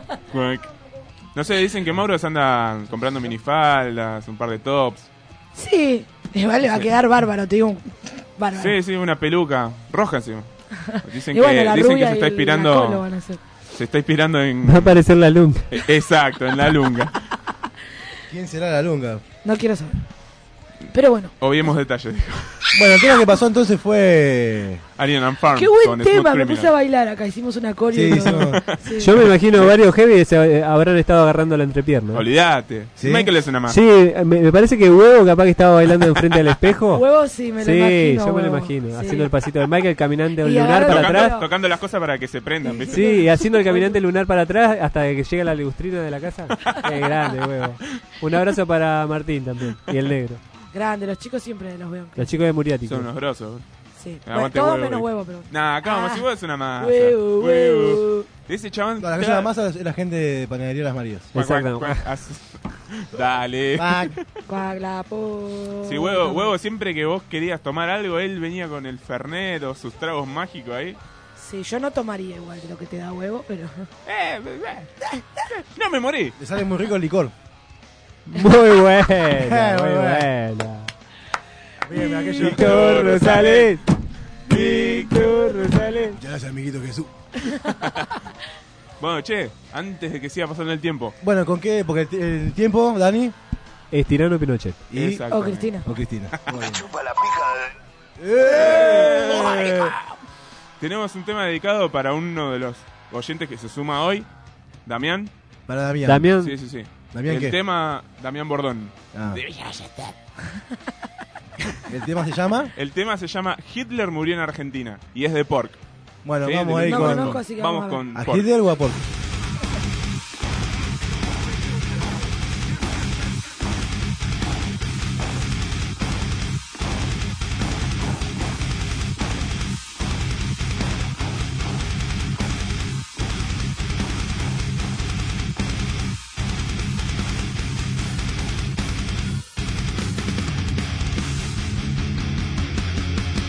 No sé, dicen que Mauro se anda comprando minifaldas, un par de tops. Sí. Igual le va a quedar bárbaro, te digo. Bárbaro. Sí, sí, una peluca roja encima. Dicen Y bueno, que, la dicen que rubia se está y el- la colo inspirando... van a hacer. Se está inspirando en... Va a aparecer la lunga. Eh, Exacto, en la lunga. ¿Quién será la lunga? No quiero saber. Pero bueno. Obviemos detalles. dijo. Bueno, el tema que pasó entonces fue... Alien and Farm. Qué buen con tema, Smooth me Criminal. puse a bailar acá. Hicimos una coreo. Sí, y todo. hicimos- Sí. Yo me imagino varios heavy que se eh, habrán estado agarrando la entrepierna. Olvídate. ¿Sí? Michael es una más. Sí, me, me parece que Huevo capaz que estaba bailando enfrente del espejo. Huevo sí, me lo sí, imagino. yo me lo Huevo. imagino. Sí. Haciendo el pasito de Michael, caminante Y lunar agarrando- para Tocando, atrás. tocando las cosas para que se prendan, ¿viste? Sí, y haciendo el caminante lunar para atrás hasta que llega la ligustrina de la casa. Qué grande, Huevo. Un abrazo para Martín también. Y el negro. Grande, los chicos siempre los veo. Los chicos de Muriático. Son unos grosos. Sí. Aguante Bueno, todo huevo, menos eh. huevo, pero. Nah, acá vamos, Ah. si vos es una masa. Huevo, huevo. Ese chabón. No, la que lleva masa es la gente de Panadería Las Marías. Cuac, cuac, Exacto. cuac, as- Dale. Cuac, la po- Si huevo, huevo, siempre que vos querías tomar algo, él venía con el Fernet o sus tragos mágicos ahí. Sí, yo no tomaría igual de lo que te da huevo, pero. Eh, eh, no me morí. Le sale muy rico el licor. Muy buena, Muy muy buena. buena. Bien, aquello. Víctor Rosales. Víctor Rosales. Ya gracias, amiguito Jesús. Bueno, che, antes de que siga pasando el tiempo. Bueno, ¿con qué? Porque el, ti- el tiempo, Dani. Es Tirano Pinochet. Y... Exacto. O Cristina. O Cristina. Bueno. Chupa la pija de... Eh. Tenemos un tema dedicado para uno de los oyentes que se suma hoy, Damián. Para Damián. Damián. Sí, sí, sí. ¿Damián el qué? tema, Damián Bordón. Ah. Deberías estar. ¿El tema se llama? El tema se llama Hitler murió en Argentina y es de Pork. Bueno, Sí, vamos de- ahí No con... conozco, así que Vamos vamos a ver. con ¿A Pork. Hitler o a Pork?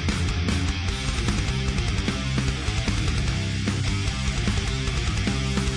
Thank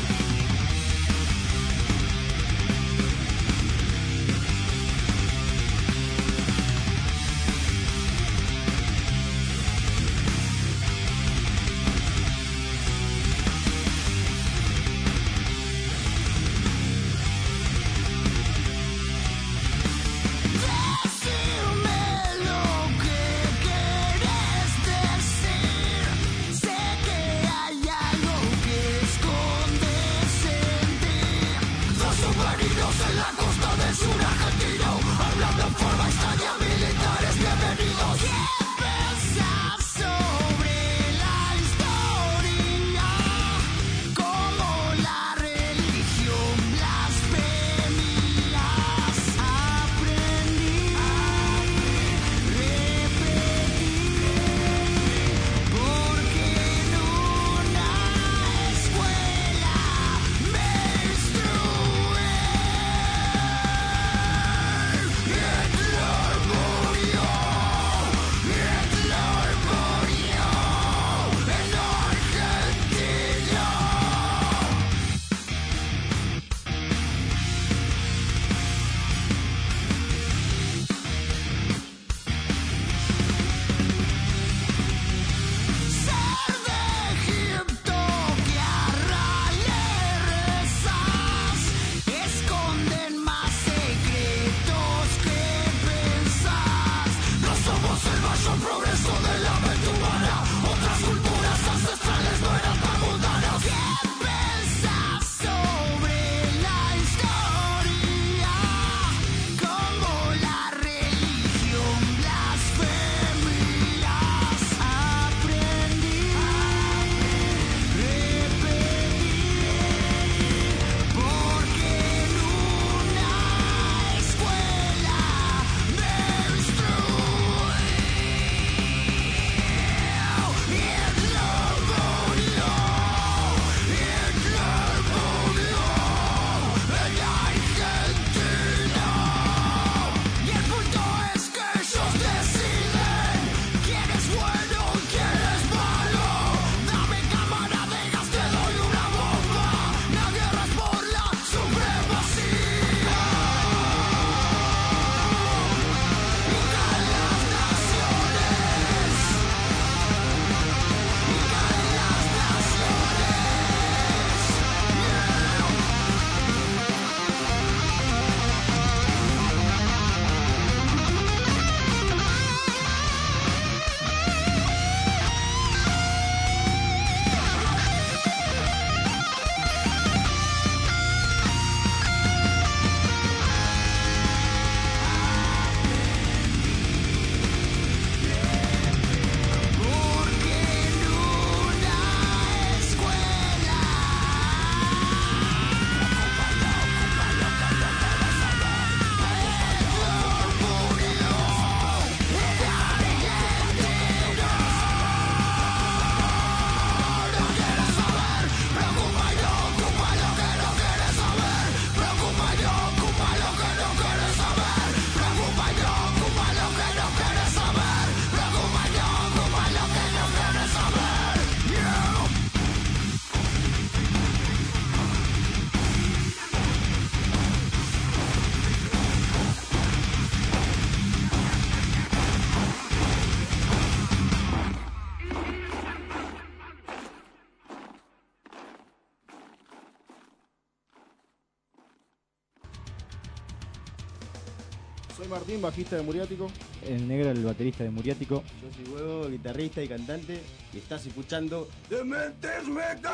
Soy Martín, bajista de Muriático. El negro, el baterista de Muriático. Yo soy Huevo, guitarrista y cantante. Y estás escuchando Dementes Metal.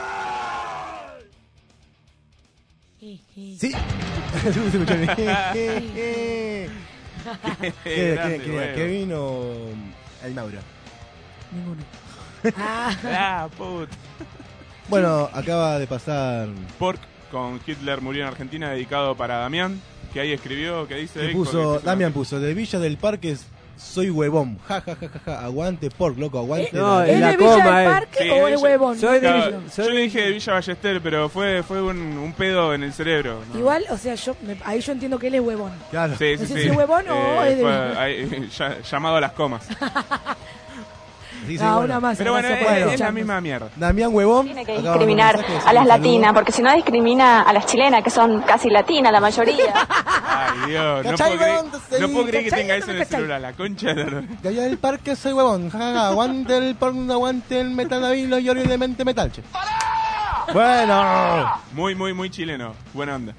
Sí. Se escuchó bien. ¿Qué, qué, qué, ¿Qué vino el Mauro? Ninguno. Ah, put. Bueno, acaba de pasar Pork con Hitler murió en Argentina, dedicado para Damián, que ahí escribió, que dice... Que puso, Damián puso, de Villa del Parque soy huevón. Ja, ja, ja, ja, ja. Aguante Pork, loco, aguante. ¿Eh? No, ¿Es de Villa del Parque sí, o es huevón? Soy de Villa. Yo le dije de Villa Ballester, pero fue fue un, un pedo en el cerebro, ¿no? Igual, o sea, yo me, ahí yo entiendo que él es huevón. Claro. Sí, sí, no sé sí. si es huevón o eh, es de... fue, ahí, ya, llamado a las comas. Sí, sí, no, bueno. una más. Pero bueno, es, es la misma mierda. Damián Huevón. Tiene que discriminar a las latinas, porque si no discrimina a las chilenas, que son casi latinas la mayoría. Ay, Dios, no puedo creer, no puedo creer que tenga eso en el celular, la concha de la... De allá del parque soy huevón. Ja, ja, ja. Aguante el pork, aguante el metal David, los Giorgio de mente metal, che. Bueno. Muy, muy, muy chileno. Buena onda.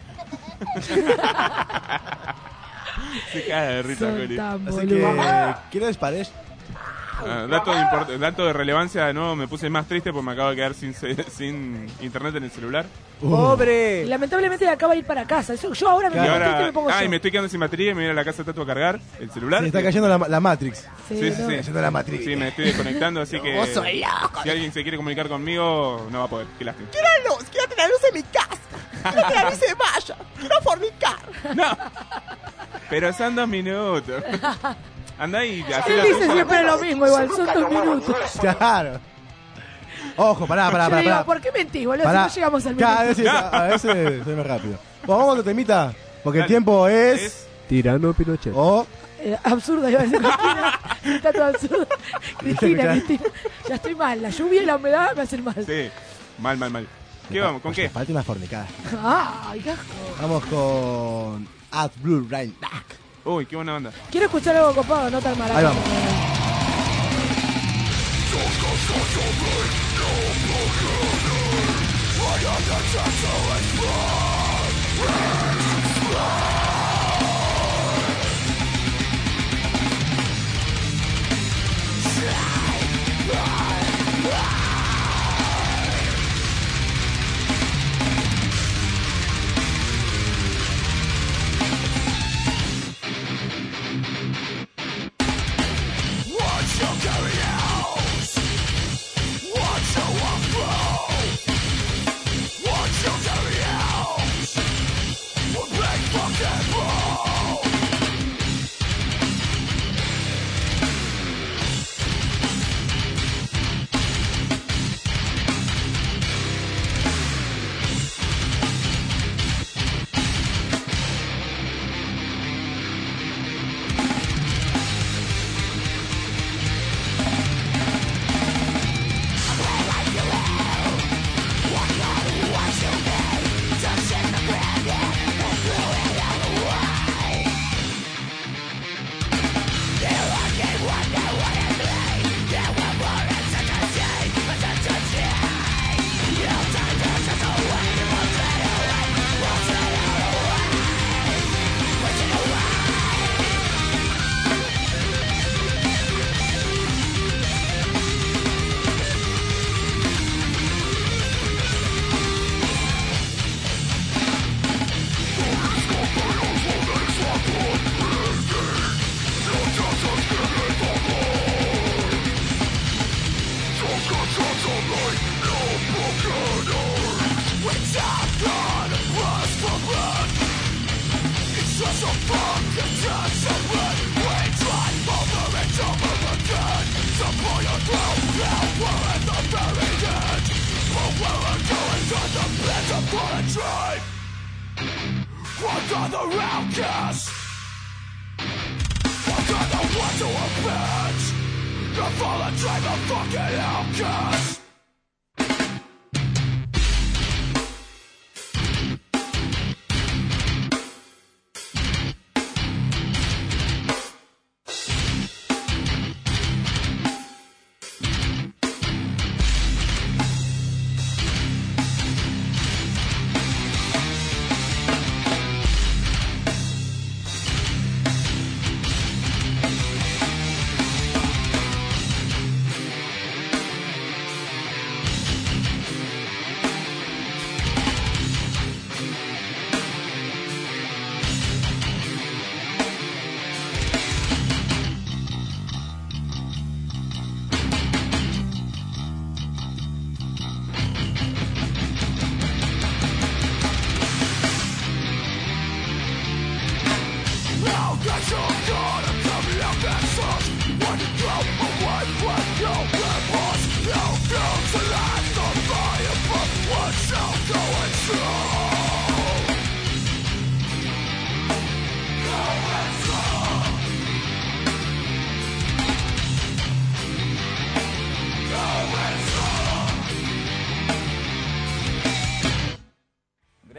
Se cae de risa, Coli. Así que, ¿qué les parece? Ah, dato, de import- dato de relevancia, de nuevo me puse más triste porque me acabo de quedar sin, se- sin internet en el celular. ¡Pobre! Lamentablemente acaba de ir para casa. Eso, yo ahora me, Y pongo ahora, triste y me pongo ay, yo. me estoy quedando sin batería y me voy a ir a la casa de Tato a cargar el celular. Se está cayendo la, la Matrix. Sí, Sí, sí, no. sí. Cayendo la Matrix. Sí, me estoy desconectando, así que Vos soy loco. si alguien se quiere comunicar conmigo, no va a poder. Qué lástima. Quiero luz, quiero tener luz en mi casa. Quiero que la luz se vaya. Quiero fornicar. No. Pero son dos minutos. Anda y así Él la dice tuya. siempre lo mismo, igual, son dos minutos. Claro. Ojo, pará, pará, Yo pará. le digo, pará. ¿por qué mentís, boludo? Pará. Si no llegamos al Cada minuto. vez a, a veces soy más rápido. Bueno, vamos a otro temita. Porque el tiempo es. Tirano Pinochet. O. Eh, absurdo, iba a decir Cristina. Está todo absurdo. Cristina, Cristina. Ya estoy mal. La lluvia y la humedad me hacen mal. Sí, mal, mal, mal. ¿Qué vamos? ¿Con qué? Falta una fornicada. Ay, qué asco. Vamos con. At Blue Rain Back. Uy, qué buena onda. Quiero escuchar algo copado, no tan maraco. Ahí vamos.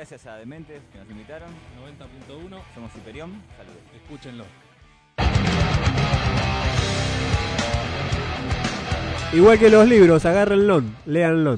Gracias a Dementes que nos invitaron. noventa punto uno. Somos Hiperión. Saludos. Escúchenlo. Igual que los libros, agárrenlo, léanlo.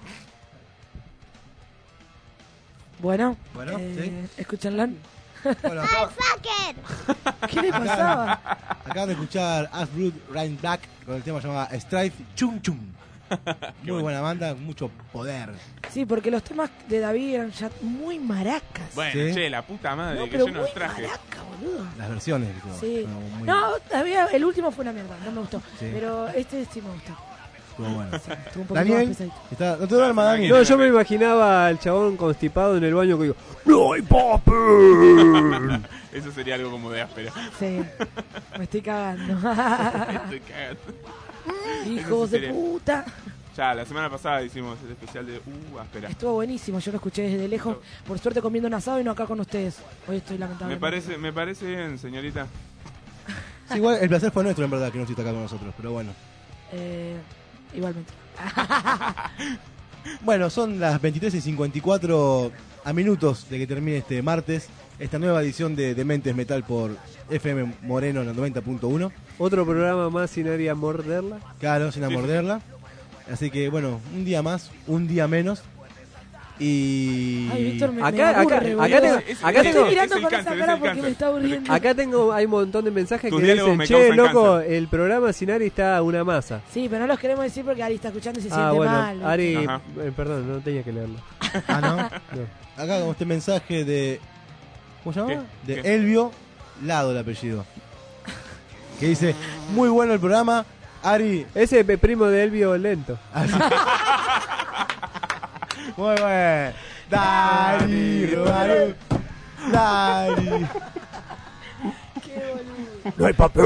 Bueno, Bueno, eh, escúchenlo. Bueno, ¿Qué le pasaba? Acaban de escuchar Asbrood Rain Black con el tema llamado Strife Chum Chum. Muy buena banda, mucho poder. Sí, porque los temas de David eran ya muy maracas. Bueno, Sí. che, la puta madre No, que pero yo nos muy traje. maraca, boludo. Las versiones. digo, Sí. no, muy- No, había, el último fue una mierda, no me gustó. Sí. Pero este sí me gustó. estuvo bueno. Estuvo un poquito Daniel, más pesadito. está, no te duermas, Daniel. No, yo me imaginaba al chabón constipado en el baño que digo, ¡no hay papel! Eso sería algo como de áspera. Sí, me estoy cagando. Estoy cagando. Hijos de sería- puta. Ya, la semana pasada hicimos el especial de Uh, áspera. Estuvo buenísimo, yo lo escuché desde lejos. Por suerte comiendo un asado y no acá con ustedes. Hoy estoy lamentable. Me parece, me parece bien, señorita. Sí, igual el placer fue nuestro, en verdad, que no esté acá con nosotros, pero bueno. Eh, igualmente. Bueno, son las veintitrés y cincuenta y cuatro a minutos de que termine este martes esta nueva edición de Dementes Metal por F M Moreno en el noventa punto uno. Otro programa más sin área morderla. Claro, sin amorderla. Así que bueno, un día más, un día menos. Y Ay, Víctor, me, Acá- me aburre, acá- boludo. acá tengo- Es- acá estoy tengo- mirando es el con cáncer, esa es cara el porque me cáncer. está aburriendo. Acá tengo, hay un montón de mensajes Tus que diálogos dicen, me che, causan loco, cáncer". el programa sin Ari está una masa. Sí, pero no los queremos decir porque Ari está escuchando y se Ah, siente bueno, mal. ¿viste? Ari, Ajá. eh, perdón, no tenía que leerlo. Ah, ¿no? No. Acá con este mensaje de... ¿Cómo se llama? ¿Qué? De ¿Qué? Elvio Lado, el apellido. Que dice, muy bueno el programa, Ari... Ese es primo de Elvio Lento. Muy bueno. Dari, Dari, Dari. Qué boludo. No hay papel.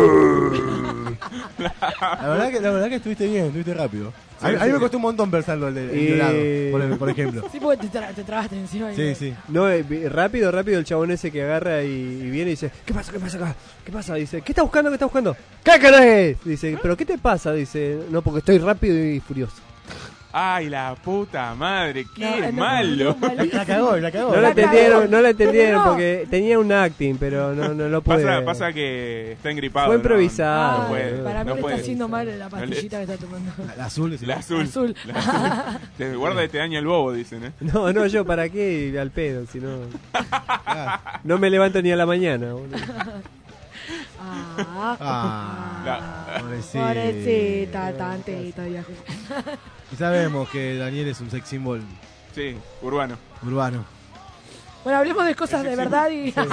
La verdad que, la verdad que estuviste bien, estuviste rápido. A, mí- Sí, a mí me sí. costó un montón pensarlo el de el Y- violado, por, el- por ejemplo. Sí, porque te, tra te trabaste encima. y- Sí, sí. No, eh, vi- rápido, rápido el chabón ese que agarra y, y viene y dice, ¿qué pasa, qué pasa acá? ¿Qué pasa? Dice, ¿qué está buscando, qué está buscando? ¿Qué querés? Dice, ¿pero qué te pasa? Dice, no, porque estoy rápido y furioso. Ay, la puta madre, qué No, no, malo. no, malísimo. La cagó, la cagó. No la La entendieron, cagó. no la entendieron No. porque tenía un acting, pero no, no lo pude. Pasa, pasa que está engripado. Fue ¿no? improvisado. No, puede, Para mí no le puede. está haciendo mal la No pastillita que está tomando. La, la azul, decís. La azul. Azul. La azul. Te guarda este año el bobo, dicen, ¿eh? No, no, yo para qué al pedo, si no. Ah, No me levanto ni a la mañana, boludo. Ah, ah, La- pobrecita. pobrecita, tantita, viejo. Y sabemos que Daniel es un sex symbol Sí, urbano. urbano. Bueno, hablemos de cosas de verdad y. Sí.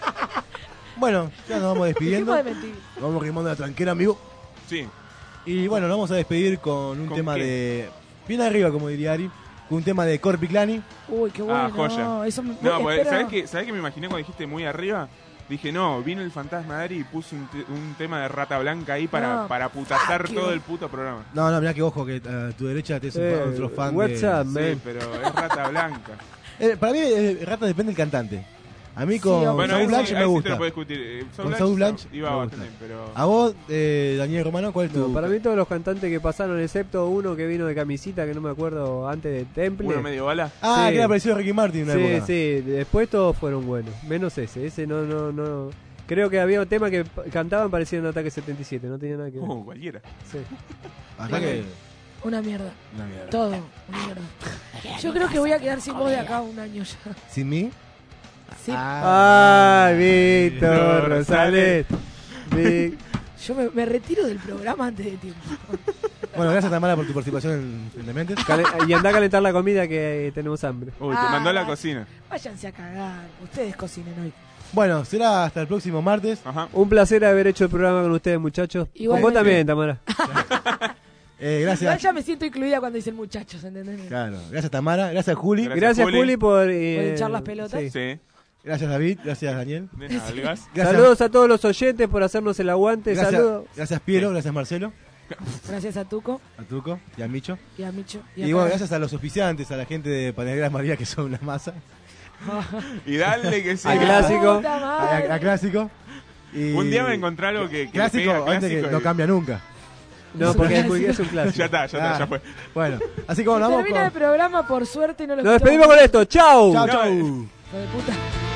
Bueno, ya nos vamos despidiendo. Dejemos de mentir. Nos vamos rimando la tranquera, amigo. Sí. Y bueno, nos vamos a despedir con un ¿Con tema qué? de... Bien arriba, como diría Ari. Con un tema de Corpi Clani. Uy, qué bueno. Ah, joya. Eso me, No, pues, espero- ¿sabés qué, ¿sabés qué me imaginé cuando dijiste muy arriba? Dije, no, vino el fantasma de Ari y puso un, te- un tema de Rata Blanca ahí para, No, para putazar fuck you. todo el puto programa. No, no, mirá que ojo, que a tu derecha te es un Eh, otro fan what's de... up, Sí, man? pero es Rata Blanca. Eh, para mí, eh, Rata depende del cantante. A mí con Sí, Saul bueno, ahí sí- Blanche ahí me sí gusta. te lo puedo discutir. Eh, Saul Con Saul Blanche Blanche iba me bastante gusta. bien, pero... A vos, eh, Daniel Romano, ¿cuál es tu...? No, para mí todos los cantantes que pasaron, excepto uno que vino de camisita, que no me acuerdo, antes de Temple. Uno medio bala. Ah, Sí. que era parecido a Ricky Martin en una Sí, época. sí, después todos fueron buenos, menos ese, ese no, no, no. Creo que había un tema que p- cantaban parecía un Ataque setenta y siete, no tenía nada que ver. Uh, cualquiera. Sí. Hasta que... Una mierda. Una mierda. Todo, una mierda. Yo creo que voy a quedar sin voz de acá un año ya. ¿Sin mí? Sí. Ah, Ay, Víctor Rosales. Vi- Yo me, me retiro del programa antes de tiempo. Bueno, gracias Tamara por tu participación en, en Dementes. Cale- y anda a calentar la comida que eh, tenemos hambre. Uy, te Ah, mandó a la vaya. cocina. Váyanse a cagar. Ustedes cocinen hoy. Bueno, será hasta el próximo martes. Ajá. Un placer haber hecho el programa con ustedes, muchachos. Con vos Igualmente. también, Tamara. Eh, Igual gracias. ya me siento incluida cuando dicen muchachos, ¿entendés? Claro, gracias Tamara, gracias Juli, Gracias, Gracias, Juli. Juli, por. Por eh, echar las pelotas. sí. Sí. gracias David, gracias Daniel. De nalgas. Gracias, Saludos a todos los oyentes por hacernos el aguante. gracias, Saludos. gracias Piero, gracias Marcelo, Gracias a Tuco a Tuco y a Micho. y a Micho. Y, a bueno, cada- gracias a los oficiantes, a la gente de Paneleras María que son una masa. Y dale que sí. Al clásico. Puta A, madre. a- a Clásico. Y Un día me encontré algo que, que le Clásico, pega a obviamente que clásico no y- cambia nunca. No, porque es, muy, es un clásico. Ya está, ya está, Ah, ya fue. Bueno, así como nos vamos Termina con... el programa, por suerte, y no lo Nos escuchamos. despedimos con esto. ¡Chau! Chau, chau. Hijo de puta.